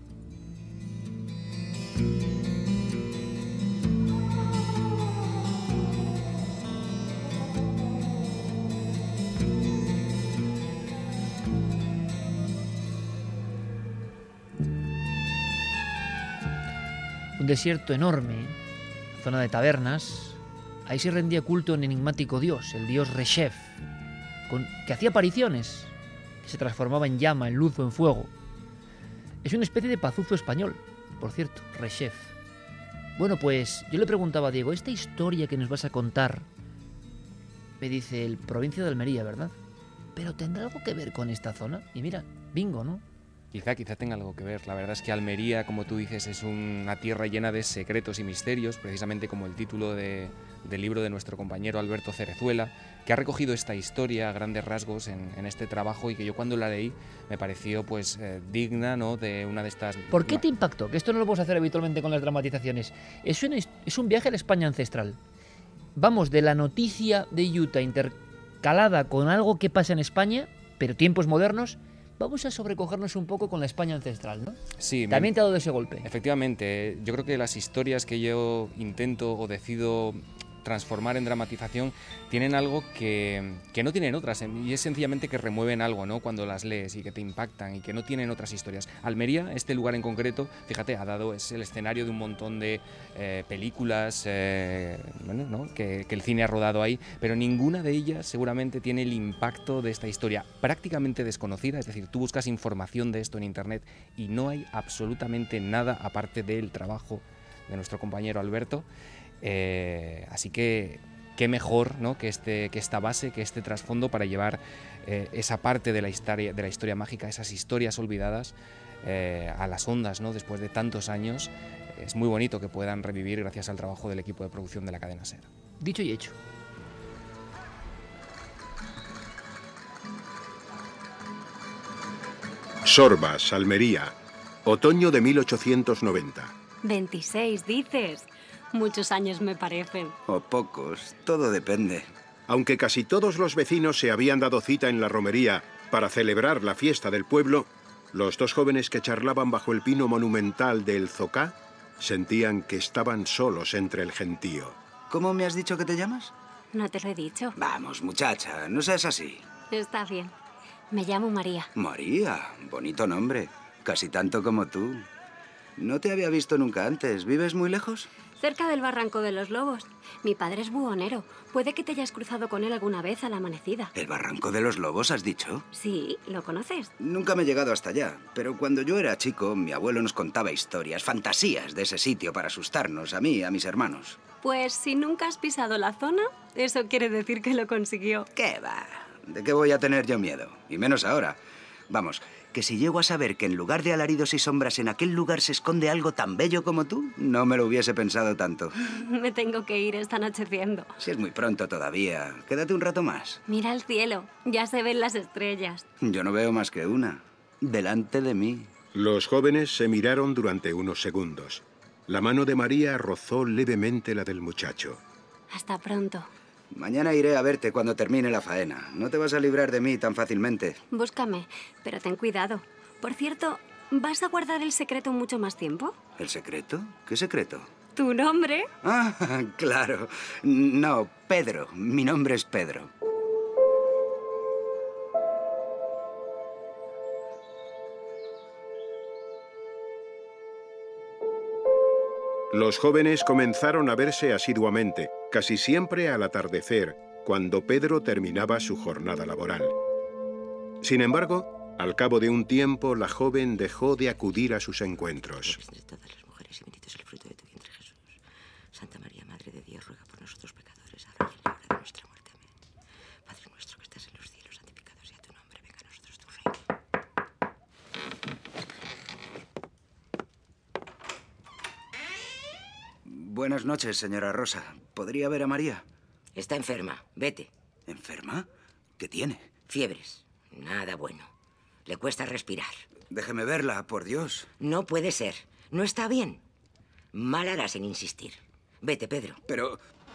Un desierto enorme, zona de tabernas. Ahí se rendía culto a un enigmático dios, el dios Reshef, con, que hacía apariciones, que se transformaba en llama, en luz o en fuego. Es una especie de pazuzu español, por cierto, rechef. Bueno, pues yo le preguntaba a Diego, esta historia que nos vas a contar, me dice, el provincia de Almería, ¿verdad? Pero ¿tendrá algo que ver con esta zona? Y mira, bingo, ¿no? Quizá, quizá tenga algo que ver. La verdad es que Almería, como tú dices, es una tierra llena de secretos y misterios, precisamente como el título de, del libro de nuestro compañero Alberto Cerezuela, que ha recogido esta historia a grandes rasgos en, en este trabajo y que yo cuando la leí me pareció pues eh, digna, ¿no?, de una de estas... ¿Por qué te impactó? Que esto no lo puedes hacer habitualmente con las dramatizaciones. Es un, es un viaje a la España ancestral. Vamos de la noticia de Utah intercalada con algo que pasa en España, pero tiempos modernos. Vamos a sobrecogernos un poco con la España ancestral, ¿no? Sí. También me... te ha dado ese golpe. Efectivamente. Yo creo que las historias que yo intento o decido transformar en dramatización tienen algo que, que no tienen otras, y es sencillamente que remueven algo, ¿no?, cuando las lees y que te impactan y que no tienen otras historias. Almería, este lugar en concreto, fíjate, ha dado, es el escenario de un montón de eh, películas eh, bueno, ¿no?, que, que el cine ha rodado ahí, pero ninguna de ellas seguramente tiene el impacto de esta historia prácticamente desconocida. Es decir, tú buscas información de esto en internet y no hay absolutamente nada aparte del trabajo de nuestro compañero Alberto. Eh, así que qué mejor, ¿no?, que, este, que esta base, que este trasfondo para llevar eh, esa parte de la historia, de la historia mágica, esas historias olvidadas eh, a las ondas, ¿no?, después de tantos años. Es muy bonito que puedan revivir gracias al trabajo del equipo de producción de la cadena SER. Dicho y hecho. Sorbas, Almería, otoño de mil ochocientos noventa. veintiséis, dices. Muchos años me parecen. O pocos, todo depende. Aunque casi todos los vecinos se habían dado cita en la romería para celebrar la fiesta del pueblo, los dos jóvenes que charlaban bajo el pino monumental del Zocá sentían que estaban solos entre el gentío. ¿Cómo me has dicho que te llamas? No te lo he dicho. Vamos, muchacha, no seas así. Está bien. Me llamo María. María, bonito nombre. Casi tanto como tú. No te había visto nunca antes. ¿Vives muy lejos? Cerca del Barranco de los Lobos. Mi padre es buhonero. Puede que te hayas cruzado con él alguna vez a la amanecida. ¿El Barranco de los Lobos, has dicho? Sí, ¿lo conoces? Nunca me he llegado hasta allá, pero cuando yo era chico, mi abuelo nos contaba historias, fantasías de ese sitio para asustarnos, a mí y a mis hermanos. Pues si nunca has pisado la zona, eso quiere decir que lo consiguió. ¿Qué va? ¿De qué voy a tener yo miedo? Y menos ahora. Vamos, que si llego a saber que en lugar de alaridos y sombras en aquel lugar se esconde algo tan bello como tú, no me lo hubiese pensado tanto. Me tengo que ir, está anocheciendo. Si es muy pronto todavía, quédate un rato más. Mira al cielo, ya se ven las estrellas. Yo no veo más que una, delante de mí. Los jóvenes se miraron durante unos segundos. La mano de María rozó levemente la del muchacho. Hasta pronto. Mañana iré a verte cuando termine la faena. No te vas a librar de mí tan fácilmente. Búscame, pero ten cuidado. Por cierto, ¿vas a guardar el secreto mucho más tiempo? ¿El secreto? ¿Qué secreto? ¿Tu nombre? Ah, claro. No, Pedro. Mi nombre es Pedro. Los jóvenes comenzaron a verse asiduamente, casi siempre al atardecer, cuando Pedro terminaba su jornada laboral. Sin embargo, al cabo de un tiempo, la joven dejó de acudir a sus encuentros. De todas las mujeres y bendito es el fruto de tu vientre, Jesús. Santa María, Madre de Dios, ruega por nosotros pecadores, ahora y en la hora de nuestra muerte. Amén. Padre nuestro que estás en los cielos, santificado sea tu nombre, venga a nosotros tu reino. Buenas noches, señora Rosa. ¿Podría ver a María? Está enferma. Vete. ¿Enferma? ¿Qué tiene? Fiebres. Nada bueno. Le cuesta respirar. Déjeme verla, por Dios. No puede ser. No está bien. Mal harás en insistir. Vete, Pedro. Pero...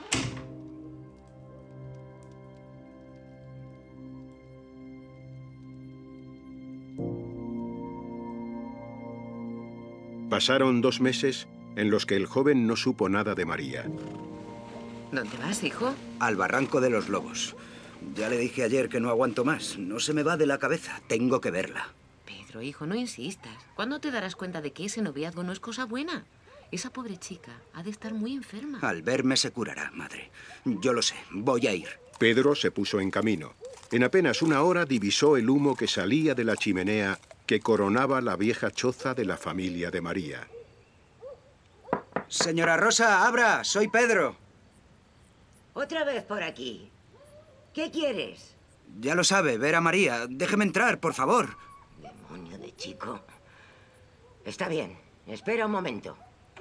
Pasaron dos meses en los que el joven no supo nada de María. ¿Dónde vas, hijo? Al Barranco de los Lobos. Ya le dije ayer que no aguanto más. No se me va de la cabeza. Tengo que verla. Pedro, hijo, no insistas. ¿Cuándo te darás cuenta de que ese noviazgo no es cosa buena? Esa pobre chica ha de estar muy enferma. Al verme se curará, madre. Yo lo sé. Voy a ir. Pedro se puso en camino. En apenas una hora divisó el humo que salía de la chimenea que coronaba la vieja choza de la familia de María. Señora Rosa, abra, soy Pedro. Otra vez por aquí. ¿Qué quieres? Ya lo sabe, ver a María. Déjeme entrar, por favor. Demonio de chico. Está bien, espera un momento.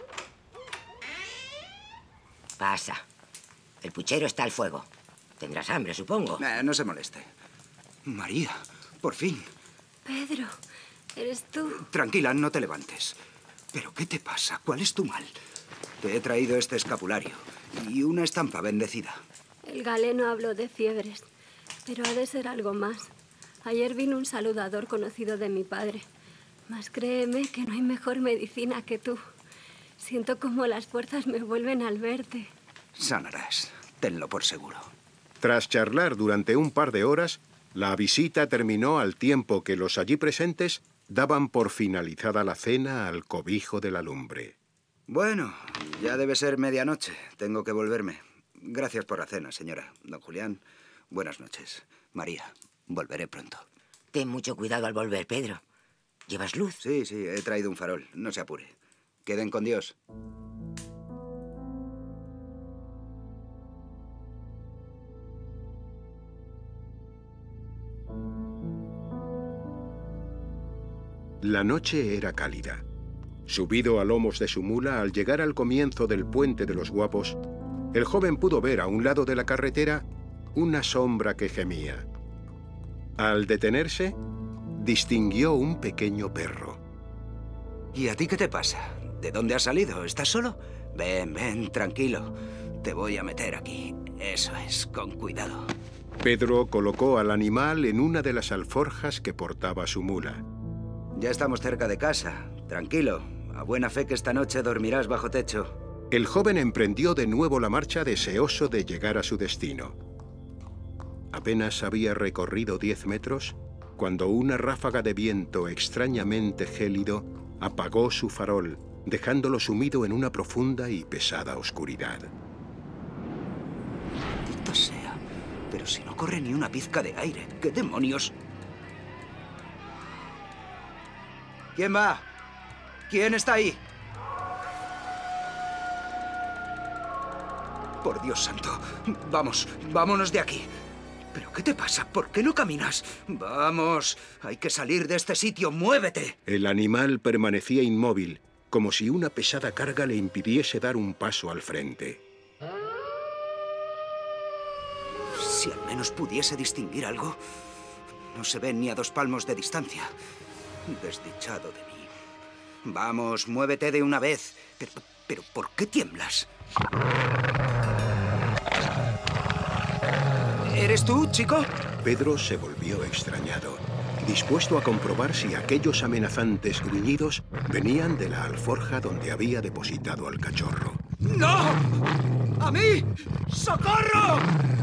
Pasa. El puchero está al fuego. Tendrás hambre, supongo. Eh, no se moleste. María, por fin. Pedro, ¿eres tú? Tranquila, no te levantes. ¿Pero qué te pasa? ¿Cuál es tu mal? Te he traído este escapulario y una estampa bendecida. El galeno habló de fiebres, pero ha de ser algo más. Ayer vino un saludador conocido de mi padre. Mas créeme que no hay mejor medicina que tú. Siento como las fuerzas me vuelven al verte. Sanarás, tenlo por seguro. Tras charlar durante un par de horas, la visita terminó al tiempo que los allí presentes daban por finalizada la cena al cobijo de la lumbre. Bueno, ya debe ser medianoche. Tengo que volverme. Gracias por la cena, señora. Don Julián, buenas noches. María, volveré pronto. Ten mucho cuidado al volver, Pedro. ¿Llevas luz? Sí, sí, he traído un farol. No se apure. Queden con Dios. La noche era cálida. Subido a lomos de su mula, al llegar al comienzo del Puente de los Guapos, el joven pudo ver a un lado de la carretera una sombra que gemía. Al detenerse, distinguió un pequeño perro. ¿Y a ti qué te pasa? ¿De dónde has salido? ¿Estás solo? Ven, ven, tranquilo. Te voy a meter aquí. Eso es, con cuidado. Pedro colocó al animal en una de las alforjas que portaba su mula. Ya estamos cerca de casa. Tranquilo. A buena fe que esta noche dormirás bajo techo. El joven emprendió de nuevo la marcha deseoso de llegar a su destino. Apenas había recorrido diez metros cuando una ráfaga de viento extrañamente gélido apagó su farol, dejándolo sumido en una profunda y pesada oscuridad. Maldito sea, pero si no corre ni una pizca de aire, ¿qué demonios? ¿Quién va? ¿Quién está ahí? Por Dios santo, vamos, vámonos de aquí. ¿Pero qué te pasa? ¿Por qué no caminas? Vamos, hay que salir de este sitio, ¡muévete! El animal permanecía inmóvil, como si una pesada carga le impidiese dar un paso al frente. Si al menos pudiese distinguir algo. No se ve ni a dos palmos de distancia. Desdichado de mí. Vamos, muévete de una vez. Pero, pero ¿por qué tiemblas? ¿Eres tú, chico? Pedro se volvió extrañado, dispuesto a comprobar si aquellos amenazantes gruñidos venían de la alforja donde había depositado al cachorro. ¡No! ¡A mí! ¡Socorro!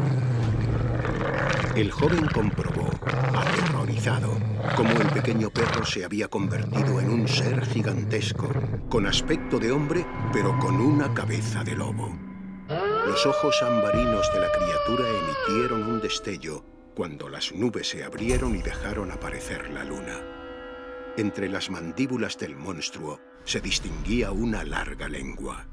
El joven comprobó, aterrorizado, cómo el pequeño perro se había convertido en un ser gigantesco, con aspecto de hombre, pero con una cabeza de lobo. Los ojos ambarinos de la criatura emitieron un destello cuando las nubes se abrieron y dejaron aparecer la luna. Entre las mandíbulas del monstruo se distinguía una larga lengua.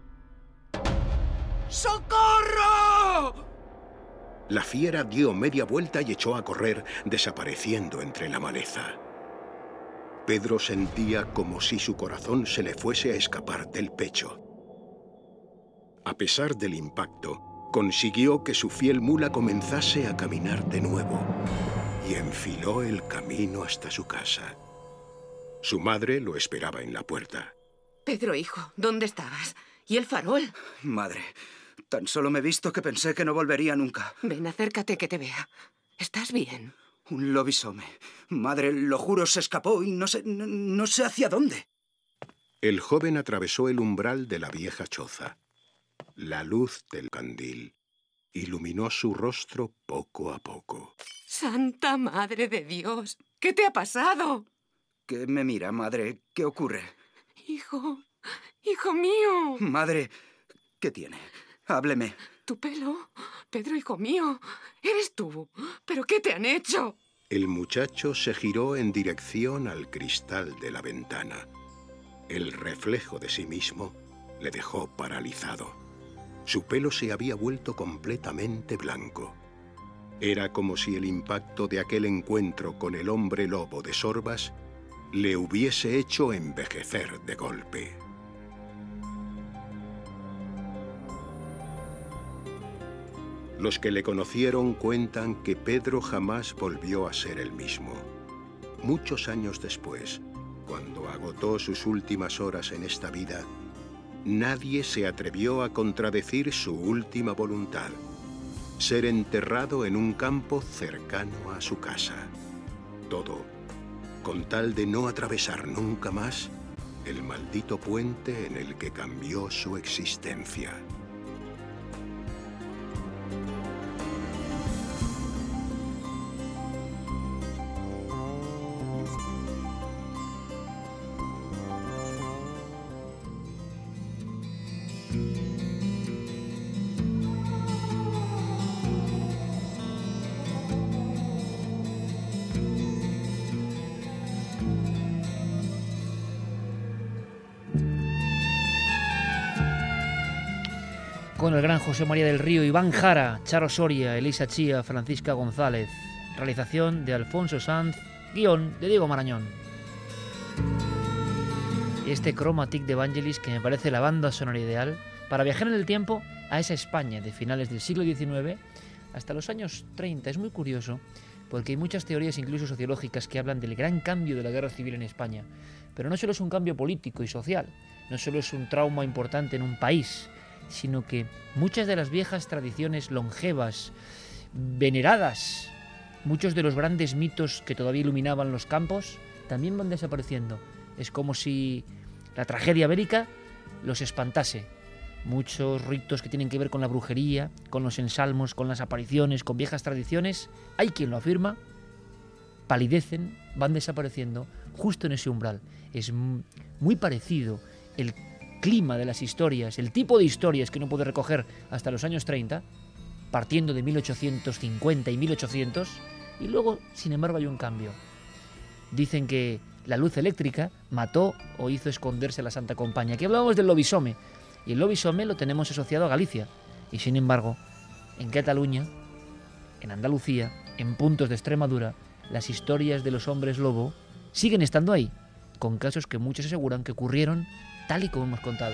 ¡Socorro! La fiera dio media vuelta y echó a correr, desapareciendo entre la maleza. Pedro sentía como si su corazón se le fuese a escapar del pecho. A pesar del impacto, consiguió que su fiel mula comenzase a caminar de nuevo y enfiló el camino hasta su casa. Su madre lo esperaba en la puerta. Pedro, hijo, ¿dónde estabas? ¿Y el farol? Madre, tan solo me he visto que pensé que no volvería nunca. Ven, acércate que te vea. ¿Estás bien? Un lobisome. Madre, lo juro, se escapó y no sé, no, no sé hacia dónde. El joven atravesó el umbral de la vieja choza. La luz del candil iluminó su rostro poco a poco. ¡Santa Madre de Dios! ¿Qué te ha pasado? ¿Qué me mira, madre? ¿Qué ocurre? Hijo, hijo mío. Madre, ¿qué tiene? Hábleme. Tu pelo, Pedro, hijo mío, eres tú. ¿Pero qué te han hecho? El muchacho se giró en dirección al cristal de la ventana. El reflejo de sí mismo le dejó paralizado. Su pelo se había vuelto completamente blanco. Era como si el impacto de aquel encuentro con el hombre lobo de Sorbas le hubiese hecho envejecer de golpe. Los que le conocieron cuentan que Pedro jamás volvió a ser el mismo. Muchos años después, cuando agotó sus últimas horas en esta vida, nadie se atrevió a contradecir su última voluntad: ser enterrado en un campo cercano a su casa. Todo con tal de no atravesar nunca más el maldito puente en el que cambió su existencia. Con el gran José María del Río, Iván Jara, Charo Soria, Elisa Chía, Francisca González. Realización de Alfonso Sanz, guión de Diego Marañón. Y este Chromatic de Vangelis, que me parece la banda sonora ideal para viajar en el tiempo a esa España de finales del siglo diecinueve hasta los años treinta. Es muy curioso porque hay muchas teorías, incluso sociológicas, que hablan del gran cambio de la guerra civil en España. Pero no solo es un cambio político y social, no solo es un trauma importante en un país, sino que muchas de las viejas tradiciones longevas, veneradas, muchos de los grandes mitos que todavía iluminaban los campos, también van desapareciendo. Es como si la tragedia bélica los espantase. Muchos ritos que tienen que ver con la brujería, con los ensalmos, con las apariciones, con viejas tradiciones, hay quien lo afirma, palidecen, van desapareciendo justo en ese umbral. Es muy parecido el clima de las historias, el tipo de historias que uno puede recoger hasta los años treinta, partiendo de mil ochocientos cincuenta y mil ochocientos, y luego, sin embargo, hay un cambio. Dicen que la luz eléctrica mató o hizo esconderse a la Santa Compañía. Aquí hablábamos del lobisome, y el lobisome lo tenemos asociado a Galicia, y sin embargo, en Cataluña, en Andalucía, en puntos de Extremadura, las historias de los hombres lobo siguen estando ahí, con casos que muchos aseguran que ocurrieron tal y como hemos contado.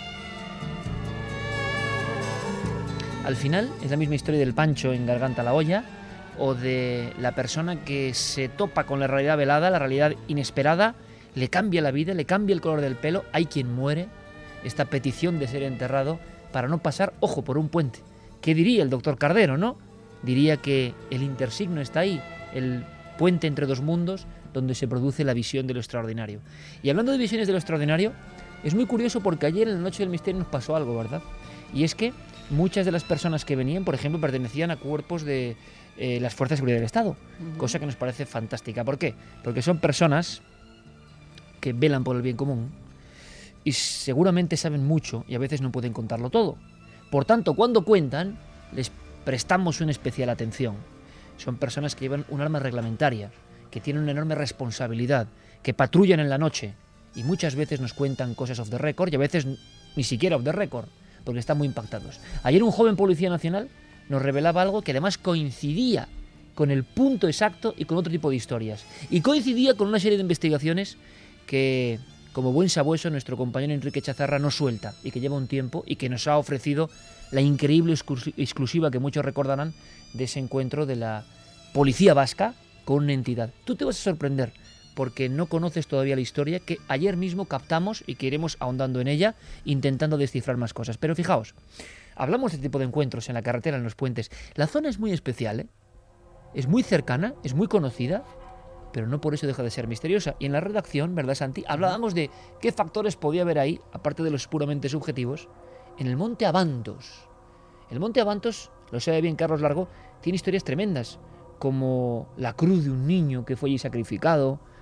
Al final es la misma historia del Pancho en Garganta la olla, o de la persona que se topa con la realidad velada, la realidad inesperada, le cambia la vida, le cambia el color del pelo, hay quien muere, esta petición de ser enterrado para no pasar, ojo, por un puente. ¿Qué diría el doctor Cardero, no? Diría que el intersigno está ahí, el puente entre dos mundos, donde se produce la visión de lo extraordinario. Y hablando de visiones de lo extraordinario, es muy curioso porque ayer en la Noche del Misterio nos pasó algo, ¿verdad? Y es que muchas de las personas que venían, por ejemplo, pertenecían a cuerpos de eh, las Fuerzas de Seguridad del Estado, uh-huh. Cosa que nos parece fantástica. ¿Por qué? Porque son personas que velan por el bien común y seguramente saben mucho y a veces no pueden contarlo todo. Por tanto, cuando cuentan, les prestamos una especial atención. Son personas que llevan un arma reglamentaria, que tienen una enorme responsabilidad, que patrullan en la noche, y muchas veces nos cuentan cosas off the record y a veces ni siquiera off the record, porque están muy impactados. Ayer un joven policía nacional nos revelaba algo que además coincidía con el punto exacto y con otro tipo de historias. Y coincidía con una serie de investigaciones que, como buen sabueso, nuestro compañero Enrique Chazarra no suelta y que lleva un tiempo y que nos ha ofrecido la increíble exclusiva que muchos recordarán de ese encuentro de la policía vasca con una entidad. Tú te vas a sorprender, porque no conoces todavía la historia que ayer mismo captamos y que iremos ahondando en ella, intentando descifrar más cosas. Pero fijaos, hablamos de este tipo de encuentros en la carretera, en los puentes. La zona es muy especial, ¿eh? Es muy cercana, es muy conocida, pero no por eso deja de ser misteriosa. Y en la redacción, ¿verdad, Santi? Hablábamos de qué factores podía haber ahí, aparte de los puramente subjetivos, en el Monte Abantos. El Monte Abantos, lo sabe bien Carlos Largo, tiene historias tremendas, como la cruz de un niño que fue allí sacrificado,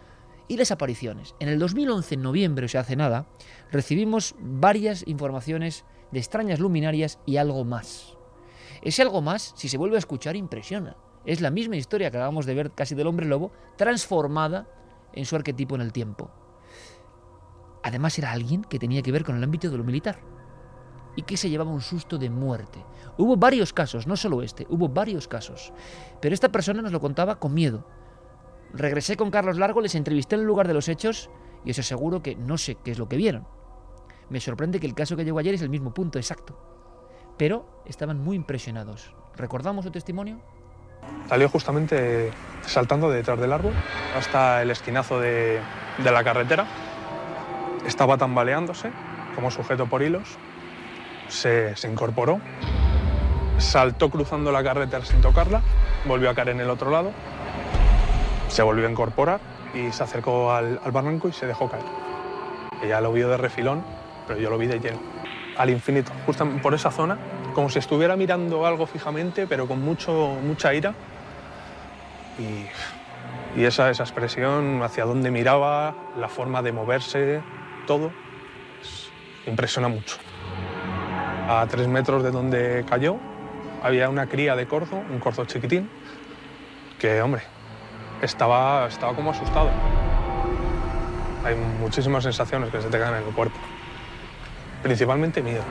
Y las apariciones. En el dos mil once, en noviembre, o sea, hace nada, recibimos varias informaciones de extrañas luminarias y algo más. Ese algo más, si se vuelve a escuchar, impresiona. Es la misma historia que acabamos de ver casi del hombre lobo, transformada en su arquetipo en el tiempo. Además era alguien que tenía que ver con el ámbito de lo militar y que se llevaba un susto de muerte. Hubo varios casos, no solo este, hubo varios casos. Pero esta persona nos lo contaba con miedo. Regresé con Carlos Largo, les entrevisté en el lugar de los hechos y os aseguro que no sé qué es lo que vieron. Me sorprende que el caso que llegó ayer es el mismo punto exacto. Pero estaban muy impresionados. ¿Recordamos su testimonio? Salió justamente saltando detrás del árbol hasta el esquinazo de, de la carretera. Estaba tambaleándose como sujeto por hilos. Se, se incorporó. Saltó cruzando la carretera sin tocarla. Volvió a caer en el otro lado. Se volvió a incorporar y se acercó al, al barranco y se dejó caer. Ella lo vio de refilón, pero yo lo vi de lleno. Al infinito, justo por esa zona, como si estuviera mirando algo fijamente, pero con mucho, mucha ira. Y, y esa, esa expresión, hacia dónde miraba, la forma de moverse, todo, pues, impresiona mucho. A tres metros de donde cayó había una cría de corzo, un corzo chiquitín, que, hombre, estaba, estaba como asustado. Hay muchísimas sensaciones que se te quedan en el cuerpo. Principalmente miedo.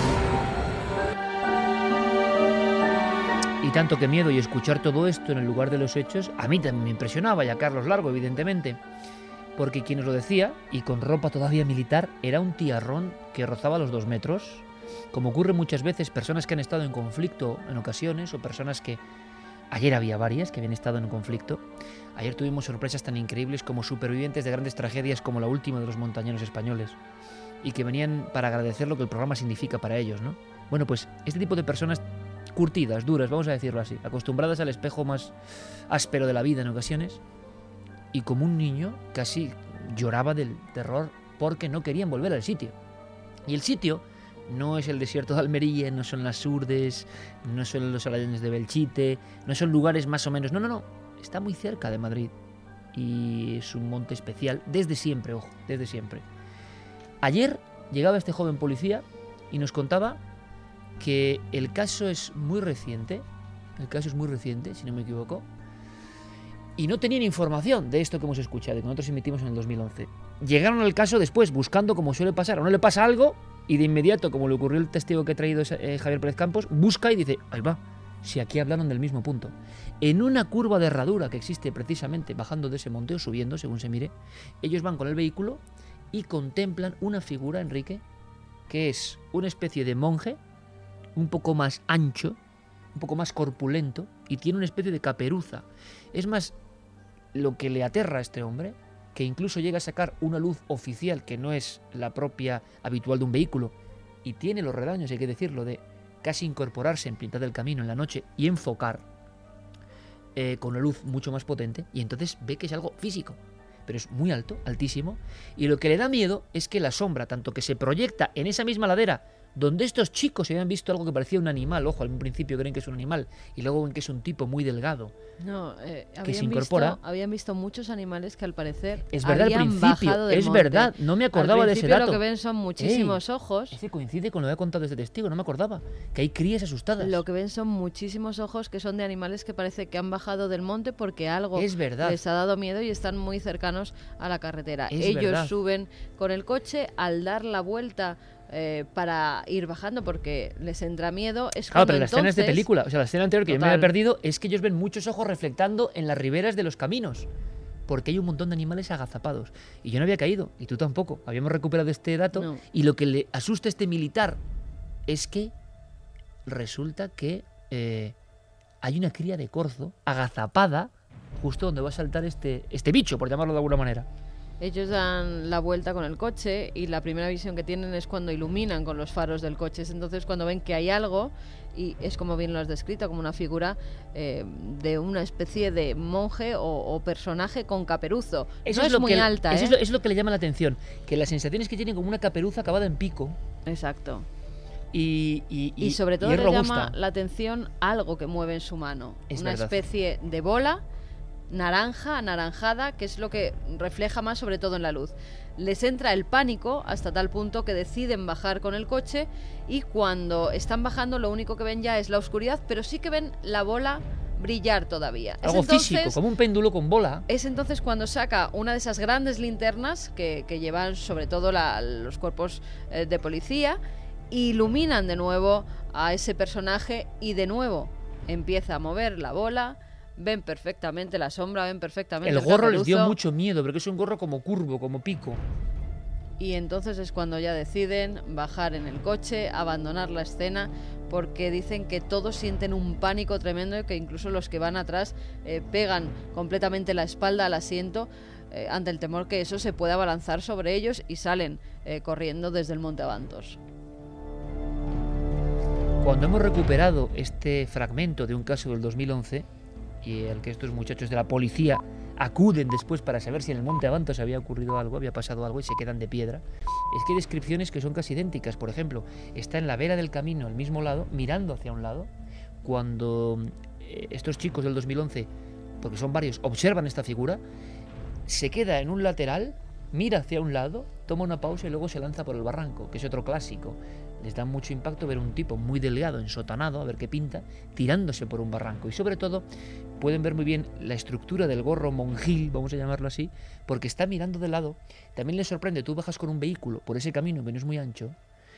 Y tanto que miedo y escuchar todo esto en el lugar de los hechos, a mí también me impresionaba, y a Carlos Largo, evidentemente. Porque quien os lo decía, y con ropa todavía militar, era un tiarrón que rozaba los dos metros. Como ocurre muchas veces, personas que han estado en conflicto en ocasiones, o personas que... Ayer había varias que habían estado en conflicto. Ayer tuvimos sorpresas tan increíbles como supervivientes de grandes tragedias como la última de los montañeros españoles, y que venían para agradecer lo que el programa significa para ellos, ¿no? Bueno, pues este tipo de personas curtidas, duras, vamos a decirlo así, acostumbradas al espejo más áspero de la vida en ocasiones, y como un niño casi lloraba del terror porque no querían volver al sitio. Y el sitio no es el desierto de Almería, no son las Urdes, no son los Alayanes de Belchite, no son lugares más o menos, no, no, no, está muy cerca de Madrid y es un monte especial desde siempre, ojo, desde siempre. Ayer llegaba este joven policía y nos contaba que el caso es muy reciente, el caso es muy reciente, si no me equivoco, y no tenían información de esto que hemos escuchado, que nosotros emitimos en el dos mil once. Llegaron al caso después, buscando como suele pasar, a uno le pasa algo y de inmediato, como le ocurrió el testigo que ha traído eh, Javier Pérez Campos, busca y dice, ahí va, si aquí hablaron del mismo punto. En una curva de herradura que existe precisamente bajando de ese monte o subiendo, según se mire, ellos van con el vehículo y contemplan una figura, Enrique, que es una especie de monje, un poco más ancho, un poco más corpulento, y tiene una especie de caperuza. Es más, lo que le aterra a este hombre, que incluso llega a sacar una luz oficial que no es la propia habitual de un vehículo, y tiene los redaños, hay que decirlo, de casi incorporarse en mitad del camino en la noche y enfocar eh, con una luz mucho más potente, y entonces ve que es algo físico, pero es muy alto, altísimo, y lo que le da miedo es que la sombra, tanto que se proyecta en esa misma ladera donde estos chicos habían visto algo que parecía un animal, ojo, al principio creen que es un animal, y luego ven que es un tipo muy delgado, no, eh, que habían se incorpora. Visto, habían visto muchos animales que al parecer es verdad, habían al principio, bajado del es monte. verdad, no me acordaba al de ese principio dato. Lo que ven son muchísimos Ey, ojos. Ese coincide con lo que ha contado este testigo, no me acordaba, que hay crías asustadas. Lo que ven son muchísimos ojos que son de animales que parece que han bajado del monte porque algo es verdad. les ha dado miedo y están muy cercanos a la carretera. Es Ellos verdad. suben con el coche, al dar la vuelta eh, para ir bajando porque les entra miedo. Es Claro, pero la entonces... escena es de película. O sea, la escena anterior que Total. yo me había perdido es que ellos ven muchos ojos reflectando en las riberas de los caminos, porque hay un montón de animales agazapados. Y yo no había caído, y tú tampoco. Habíamos recuperado este dato. No. Y lo que le asusta a este militar es que resulta que eh, hay una cría de corzo agazapada justo donde va a saltar este, este bicho, por llamarlo de alguna manera. Ellos dan la vuelta con el coche y la primera visión que tienen es cuando iluminan con los faros del coche. Es entonces cuando ven que hay algo, y es como bien lo has descrito, como una figura eh, de una especie de monje o, o personaje con caperuzo. Eso no es, es lo muy que, alta, eso ¿eh? es, lo, es lo que le llama la atención, que la sensación es que tiene como una caperuza acabada en pico. Exacto. Y, y, y, Y sobre todo y es le robusta. llama la atención algo que mueve en su mano. Es una verdad. especie de bola naranja, anaranjada, que es lo que refleja más sobre todo en la luz. Les entra el pánico hasta tal punto que deciden bajar con el coche, y cuando están bajando lo único que ven ya es la oscuridad, pero sí que ven la bola brillar todavía. Algo es entonces, físico, como un péndulo con bola. Es entonces cuando saca una de esas grandes linternas que, que llevan sobre todo la, los cuerpos eh, de policía, iluminan de nuevo a ese personaje y de nuevo empieza a mover la bola. Ven perfectamente la sombra, ven perfectamente el, el gorro caperuzo. Les dio mucho miedo, porque es un gorro como curvo, como pico. Y entonces es cuando ya deciden bajar en el coche, abandonar la escena, porque dicen que todos sienten un pánico tremendo y que incluso los que van atrás eh, pegan completamente la espalda al asiento eh, ante el temor que eso se pueda abalanzar sobre ellos, y salen eh, corriendo desde el Monte Abantos. Cuando hemos recuperado este fragmento de un caso del dos mil once, y el que estos muchachos de la policía acuden después para saber si en el Monte Abantos había ocurrido algo, había pasado algo, y se quedan de piedra, es que hay descripciones que son casi idénticas. Por ejemplo, está en la vera del camino, al mismo lado, mirando hacia un lado, cuando eh, estos chicos del dos mil once, porque son varios, observan esta figura, se queda en un lateral, mira hacia un lado, toma una pausa y luego se lanza por el barranco, que es otro clásico. Les da mucho impacto ver un tipo muy delgado, ensotanado, a ver qué pinta, tirándose por un barranco. Y sobre todo pueden ver muy bien la estructura del gorro monjil, vamos a llamarlo así, porque está mirando de lado. También les sorprende, tú bajas con un vehículo por ese camino que no es muy ancho,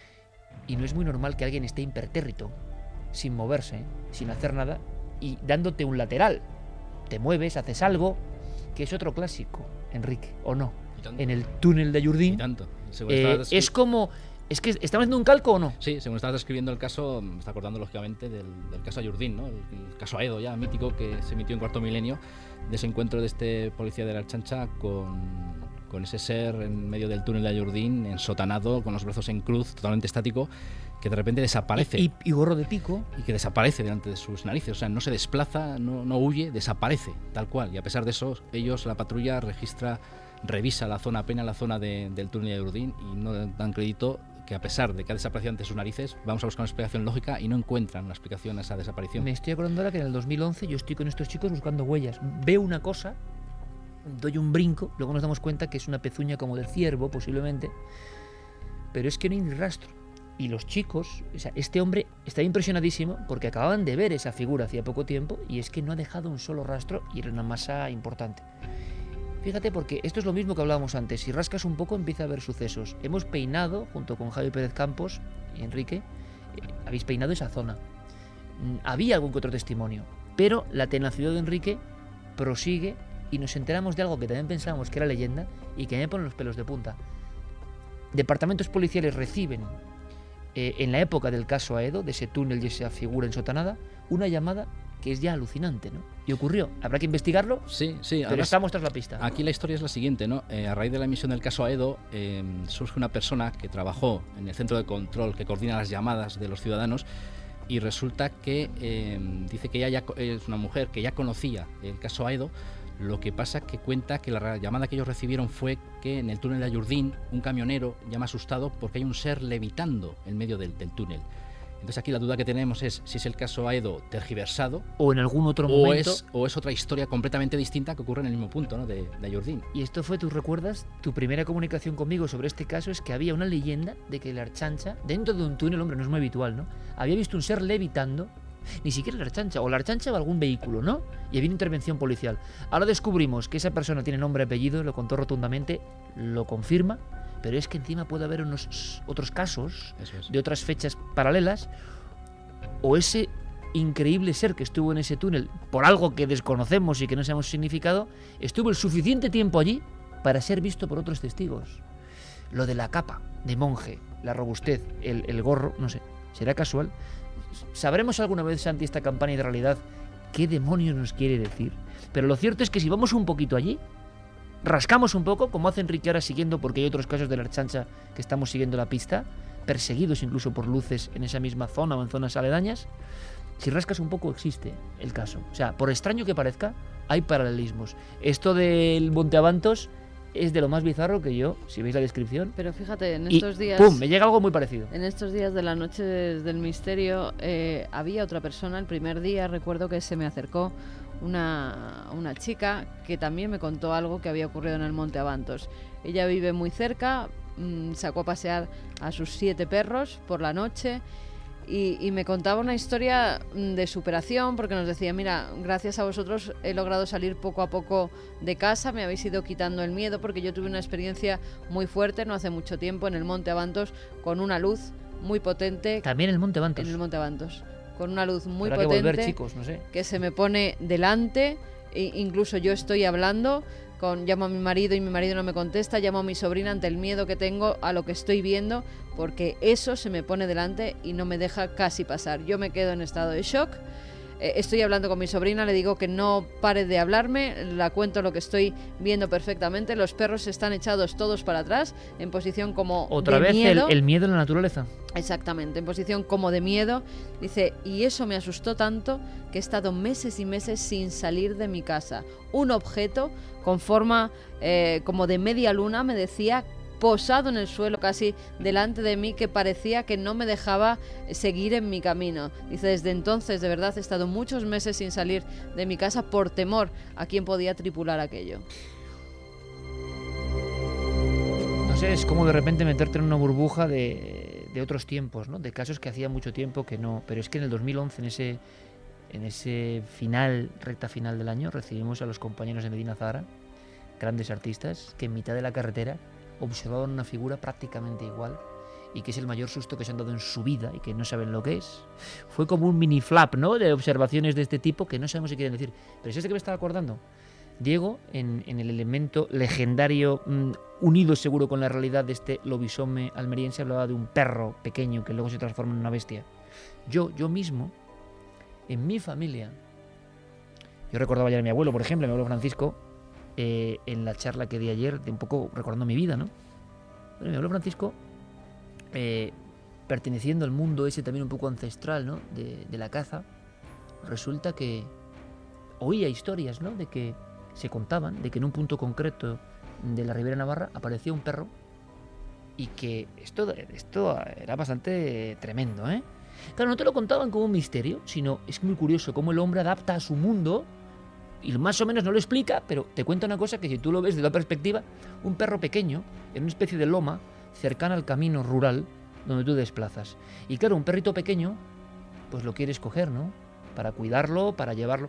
y no es muy normal que alguien esté impertérrito, sin moverse, sin hacer nada, y dándote un lateral. Te mueves, haces algo, que es otro clásico, Enrique, ¿o no? En el túnel de Ayurdín. Y tanto. Eh, es como... Es que ¿estamos haciendo un calco o no? Sí, según estabas describiendo el caso, me está acordando lógicamente del, del caso Ayurdín, ¿no? El, el caso Aedo, ya mítico, que se emitió en Cuarto Milenio, de ese encuentro de este policía de la Ertzaintza con, con ese ser en medio del túnel de Ayurdín, ensotanado, con los brazos en cruz, totalmente estático, que de repente desaparece. Y, y gorro de pico. Y que desaparece delante de sus narices, o sea, no se desplaza, no, no huye, desaparece, tal cual. Y a pesar de eso, ellos, la patrulla, registra, revisa la zona, apenas la zona de, del túnel de Ayurdín, y no dan crédito que a pesar de que ha desaparecido ante sus narices, vamos a buscar una explicación lógica y no encuentran una explicación a esa desaparición. Me estoy acordando ahora que en el dos mil once yo estoy con estos chicos buscando huellas. Veo una cosa, doy un brinco, luego nos damos cuenta que es una pezuña como de ciervo, posiblemente, pero es que no hay ni rastro. Y los chicos, o sea, este hombre está impresionadísimo porque acababan de ver esa figura hacía poco tiempo, y es que no ha dejado un solo rastro, y era una masa importante. Fíjate, porque esto es lo mismo que hablábamos antes. Si rascas un poco empieza a haber sucesos. Hemos peinado, junto con Javi Pérez Campos y Enrique, eh, habéis peinado esa zona. Mm, había algún que otro testimonio, pero la tenacidad de Enrique prosigue, y nos enteramos de algo que también pensábamos que era leyenda y que me pone los pelos de punta. Departamentos policiales reciben, eh, en la época del caso Aedo, de ese túnel y esa figura ensotanada, una llamada que es ya alucinante, ¿no? Y ocurrió. ¿Habrá que investigarlo? Sí, sí. Pero Además, estamos tras la pista. Aquí la historia es la siguiente, ¿no? Eh, a raíz de la emisión del caso Aedo, eh, surge una persona que trabajó en el centro de control que coordina las llamadas de los ciudadanos, y resulta que eh, dice que ella ya es una mujer que ya conocía el caso Aedo. Lo que pasa que cuenta que la llamada que ellos recibieron fue que en el túnel de Ayurdín un camionero llama asustado porque hay un ser levitando en medio del, del túnel. Entonces aquí la duda que tenemos es si es el caso Aedo tergiversado o en algún otro o momento es, o es otra historia completamente distinta que ocurre en el mismo punto, ¿no? de, de Ayurdín. Y esto fue, ¿tú recuerdas? Tu primera comunicación conmigo sobre este caso es que había una leyenda de que la Ertzaintza, dentro de un túnel, hombre, no es muy habitual, ¿no? Había visto un ser levitando, ni siquiera la Ertzaintza, o la Ertzaintza o algún vehículo, ¿no? Y había una intervención policial. Ahora descubrimos que esa persona tiene nombre y apellido, lo contó rotundamente, lo confirma, pero es que encima puede haber unos otros casos es. de otras fechas paralelas, o ese increíble ser que estuvo en ese túnel por algo que desconocemos y que no sabemos su significado, estuvo el suficiente tiempo allí para ser visto por otros testigos. Lo de la capa de monje, la robustez, el, el gorro, no sé, ¿será casual? ¿Sabremos alguna vez, Santi, esta campaña de realidad qué demonios nos quiere decir? Pero lo cierto es que si vamos un poquito allí, rascamos un poco, como hace Enrique ahora siguiendo, porque hay otros casos de la Ertzaintza que estamos siguiendo la pista, perseguidos incluso por luces en esa misma zona o en zonas aledañas. Si rascas un poco existe el caso. O sea, por extraño que parezca, hay paralelismos. Esto del Monte Abantos es de lo más bizarro que yo, si veis la descripción. Pero fíjate, en y estos días... ¡pum!, me llega algo muy parecido. En estos días de la noche del misterio eh, había otra persona. El primer día recuerdo que se me acercó una, una chica que también me contó algo que había ocurrido en el Monte Abantos. Ella vive muy cerca, mmm, sacó a pasear a sus siete perros por la noche y, y me contaba una historia de superación, porque nos decía, mira, gracias a vosotros he logrado salir poco a poco de casa, me habéis ido quitando el miedo, porque yo tuve una experiencia muy fuerte no hace mucho tiempo en el Monte Abantos con una luz muy potente. También en el Monte Abantos. En el Monte Abantos, con una luz muy Habrá potente que volver, chicos, no sé. que se me pone delante, e incluso yo estoy hablando, con, llamo a mi marido y mi marido no me contesta, llamo a mi sobrina ante el miedo que tengo a lo que estoy viendo, porque eso se me pone delante y no me deja casi pasar. Yo me quedo en estado de shock. Eh, estoy hablando con mi sobrina, le digo que no pare de hablarme, la cuento lo que estoy viendo perfectamente. Los perros están echados todos para atrás, en posición como Otra de vez miedo. El, el miedo en la naturaleza. Exactamente, en posición como de miedo. Dice, y eso me asustó tanto que he estado meses y meses sin salir de mi casa. Un objeto con forma eh, como de media luna, me decía, posado en el suelo casi delante de mí, que parecía que no me dejaba seguir en mi camino. Dice, desde entonces de verdad he estado muchos meses sin salir de mi casa por temor a quién podía tripular aquello. No sé, es como de repente meterte en una burbuja de, de otros tiempos, ¿no? De casos que hacía mucho tiempo que no. Pero es que en el dos mil once, en ese, en ese final, recta final del año, recibimos a los compañeros de Medina Zahara, grandes artistas, que en mitad de la carretera observaban una figura prácticamente igual y que es el mayor susto que se han dado en su vida y que no saben lo que es. Fue como un mini flap, ¿no?, de observaciones de este tipo que no sabemos qué quieren decir. Pero es este que me estaba acordando. Diego, en, en el elemento legendario, mmm, unido seguro con la realidad de este lobisome almeriense, hablaba de un perro pequeño que luego se transforma en una bestia. Yo, yo mismo, en mi familia, yo recordaba ayer a mi abuelo, por ejemplo, a mi abuelo Francisco, eh, en la charla que di ayer, de un poco recordando mi vida, ¿no? Bueno, mi abuelo Francisco, eh, perteneciendo al mundo ese también un poco ancestral, ¿no?, de, de la caza, resulta que oía historias, ¿no?, de que se contaban de que en un punto concreto de la Ribera Navarra aparecía un perro y que esto, esto era bastante tremendo, ¿eh? Claro, no te lo contaban como un misterio, sino es muy curioso cómo el hombre adapta a su mundo y más o menos no lo explica, pero te cuenta una cosa que si tú lo ves desde la perspectiva, un perro pequeño en una especie de loma cercana al camino rural donde tú desplazas. Y claro, un perrito pequeño, pues lo quieres coger, ¿no?, para cuidarlo, para llevarlo.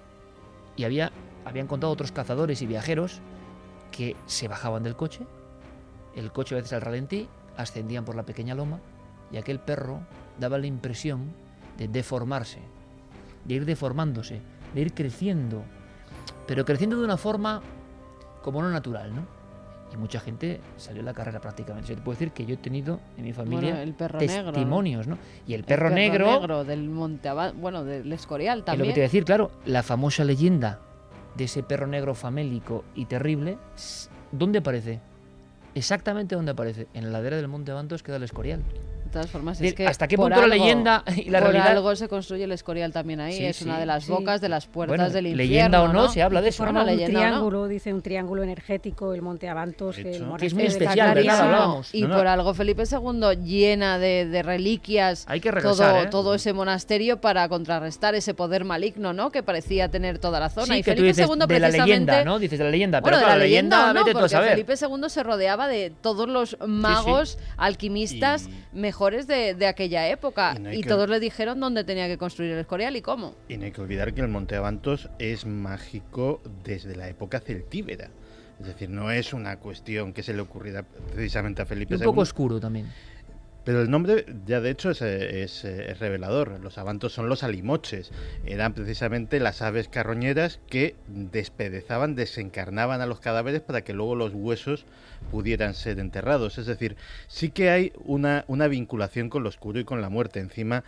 Y había, habían contado otros cazadores y viajeros que se bajaban del coche, el coche a veces al ralentí, ascendían por la pequeña loma y aquel perro daba la impresión de deformarse, de ir deformándose, de ir creciendo, pero creciendo de una forma como no natural, ¿no? Y mucha gente salió a la carrera prácticamente. Yo te puedo decir que yo he tenido en mi familia bueno, el perro testimonios, negro, ¿no? Y el perro, el perro negro, negro del Monte Abad, bueno, del Escorial es también. lo que te voy a decir, claro, la famosa leyenda de ese perro negro famélico y terrible, ¿dónde aparece? Exactamente donde aparece, en la ladera del Monte Abantos queda el Escorial. De todas formas, De- es que ¿hasta qué por punto la algo- leyenda y la por realidad? algo se construye el Escorial también ahí, Sí, es sí. una de las Sí. bocas de las puertas Bueno, del infierno, leyenda o no, se habla de eso, Forma ¿no? un Leyenda o no. triángulo, dice un triángulo energético, el Monte Abantos, De el hecho. monasterio Que es muy de especial, Cacarias. ¿verdad? Hablábamos. Y No, no. por algo Felipe segundo llena de, de reliquias Hay que regresar, todo, ¿eh? todo ese monasterio para contrarrestar ese poder maligno, ¿no?, que parecía tener toda la zona. Sí, y que tú Felipe dices segundo de la precisamente... leyenda, ¿no? Dices de la leyenda, Bueno, pero de claro, la leyenda, no, vete tú a porque saber. Felipe segundo se rodeaba de todos los magos, alquimistas mejores de, de aquella época Y no hay y que- todos le dijeron dónde tenía que construir el Escorial y cómo. Y no hay que olvidar que el Monte Abantos es mágico desde la época celtíbera. Es decir, no es una cuestión que se le ocurriera precisamente a Felipe Y un segundo. poco oscuro también. Pero el nombre ya de hecho es, es, es revelador. Los abantos son los alimoches. Eran precisamente las aves carroñeras que despedezaban, desencarnaban a los cadáveres para que luego los huesos pudieran ser enterrados. Es decir, sí que hay una, una vinculación con lo oscuro y con la muerte. Encima,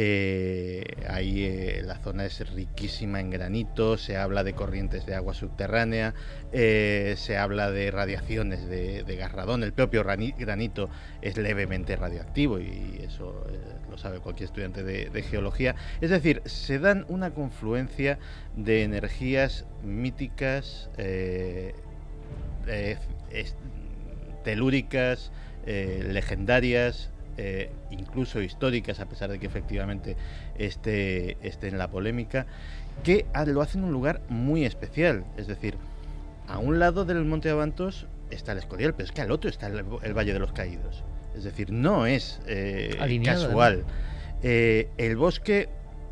eh, ahí eh, la zona es riquísima en granito, se habla de corrientes de agua subterránea, eh, se habla de radiaciones de, de garradón. El propio rani- granito es levemente radioactivo y eso eh, lo sabe cualquier estudiante de, de geología. Es decir, se dan una confluencia de energías míticas, eh, eh, es, telúricas, eh, legendarias, eh, incluso históricas, a pesar de que efectivamente esté, esté en la polémica, que lo hacen en un lugar muy especial. Es decir, a un lado del Monte Abantos está el Escorial, pero es que al otro está el, el Valle de los Caídos. Es decir, no es eh, casual. Eh, el bosque,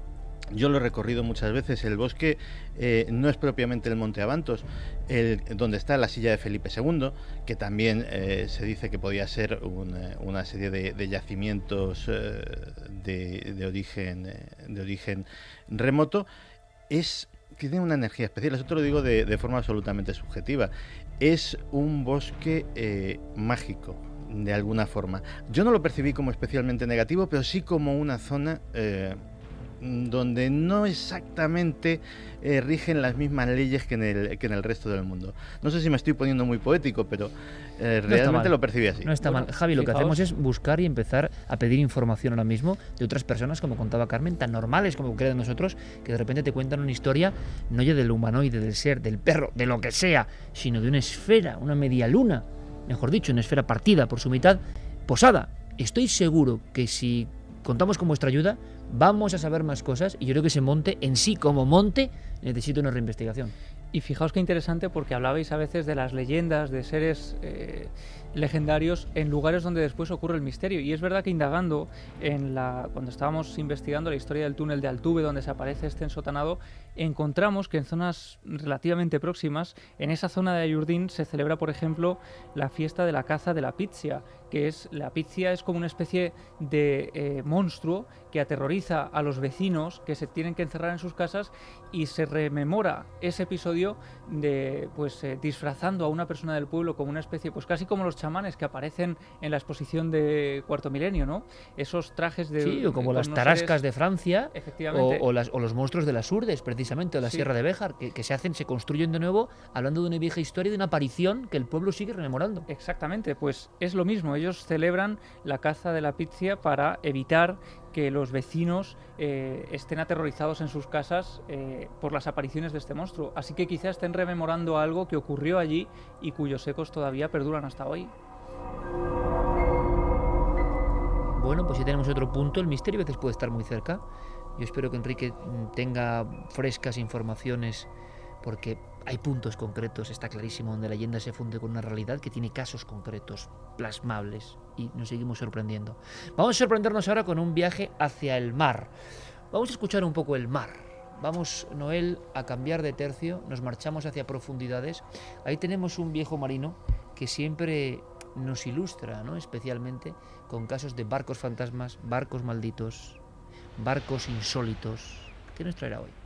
yo lo he recorrido muchas veces, el bosque eh, no es propiamente el Monte Abantos, el, donde está la silla de Felipe segundo, que también eh, se dice que podía ser un, una serie de, de yacimientos eh, de, de, origen, eh, de origen remoto. Es, tiene una energía especial, eso te lo digo de, de forma absolutamente subjetiva. Es un bosque eh, mágico, de alguna forma. Yo no lo percibí como especialmente negativo, pero sí como una zona eh, donde no exactamente eh, rigen las mismas leyes que en, el, que en el resto del mundo. No sé si me estoy poniendo muy poético, pero eh, no realmente lo percibí así. No está bueno, mal. Javi, lo fijaos. que hacemos es buscar y empezar a pedir información ahora mismo de otras personas, como contaba Carmen, tan normales como creen nosotros, que de repente te cuentan una historia no ya del humanoide, del ser, del perro, de lo que sea, sino de una esfera, una media luna, mejor dicho, una esfera partida por su mitad, posada. Estoy seguro que si contamos con vuestra ayuda, vamos a saber más cosas, y yo creo que ese monte en sí como monte necesita una reinvestigación. Y fijaos qué interesante, porque hablabais a veces de las leyendas, de seres eh, legendarios en lugares donde después ocurre el misterio. Y es verdad que indagando, en la, cuando estábamos investigando la historia del túnel de Altuve, donde se aparece este ensotanado, encontramos que en zonas relativamente próximas, en esa zona de Ayurdín, se celebra, por ejemplo, la fiesta de la caza de la pizia, que es, la pizia es como una especie de eh, monstruo que aterroriza a los vecinos, que se tienen que encerrar en sus casas, y se rememora ese episodio de, pues, eh, disfrazando a una persona del pueblo como una especie, pues casi como los chamanes que aparecen en la exposición de Cuarto Milenio, ¿no? Esos trajes de... Sí, o como de, las tarascas seres, de Francia, efectivamente, o, o, las, o los monstruos de las Urdes, precisamente, o la sí. Sierra de Béjar, que, que se hacen, se construyen de nuevo, hablando de una vieja historia, de una aparición que el pueblo sigue rememorando. Exactamente, pues es lo mismo, ellos celebran la caza de la pizia para evitar que los vecinos eh, estén aterrorizados en sus casas eh, por las apariciones de este monstruo. Así que quizás estén rememorando algo que ocurrió allí y cuyos ecos todavía perduran hasta hoy. Bueno, pues ya tenemos otro punto. El misterio a veces puede estar muy cerca. Yo espero que Enrique tenga frescas informaciones, porque hay puntos concretos, está clarísimo, donde la leyenda se funde con una realidad que tiene casos concretos, plasmables, y nos seguimos sorprendiendo. Vamos a sorprendernos ahora con un viaje hacia el mar. Vamos a escuchar un poco el mar. Vamos, Noel, a cambiar de tercio, nos marchamos hacia profundidades. Ahí tenemos un viejo marino que siempre nos ilustra, ¿no?, especialmente con casos de barcos fantasmas, barcos malditos, barcos insólitos. ¿Qué nos traerá hoy?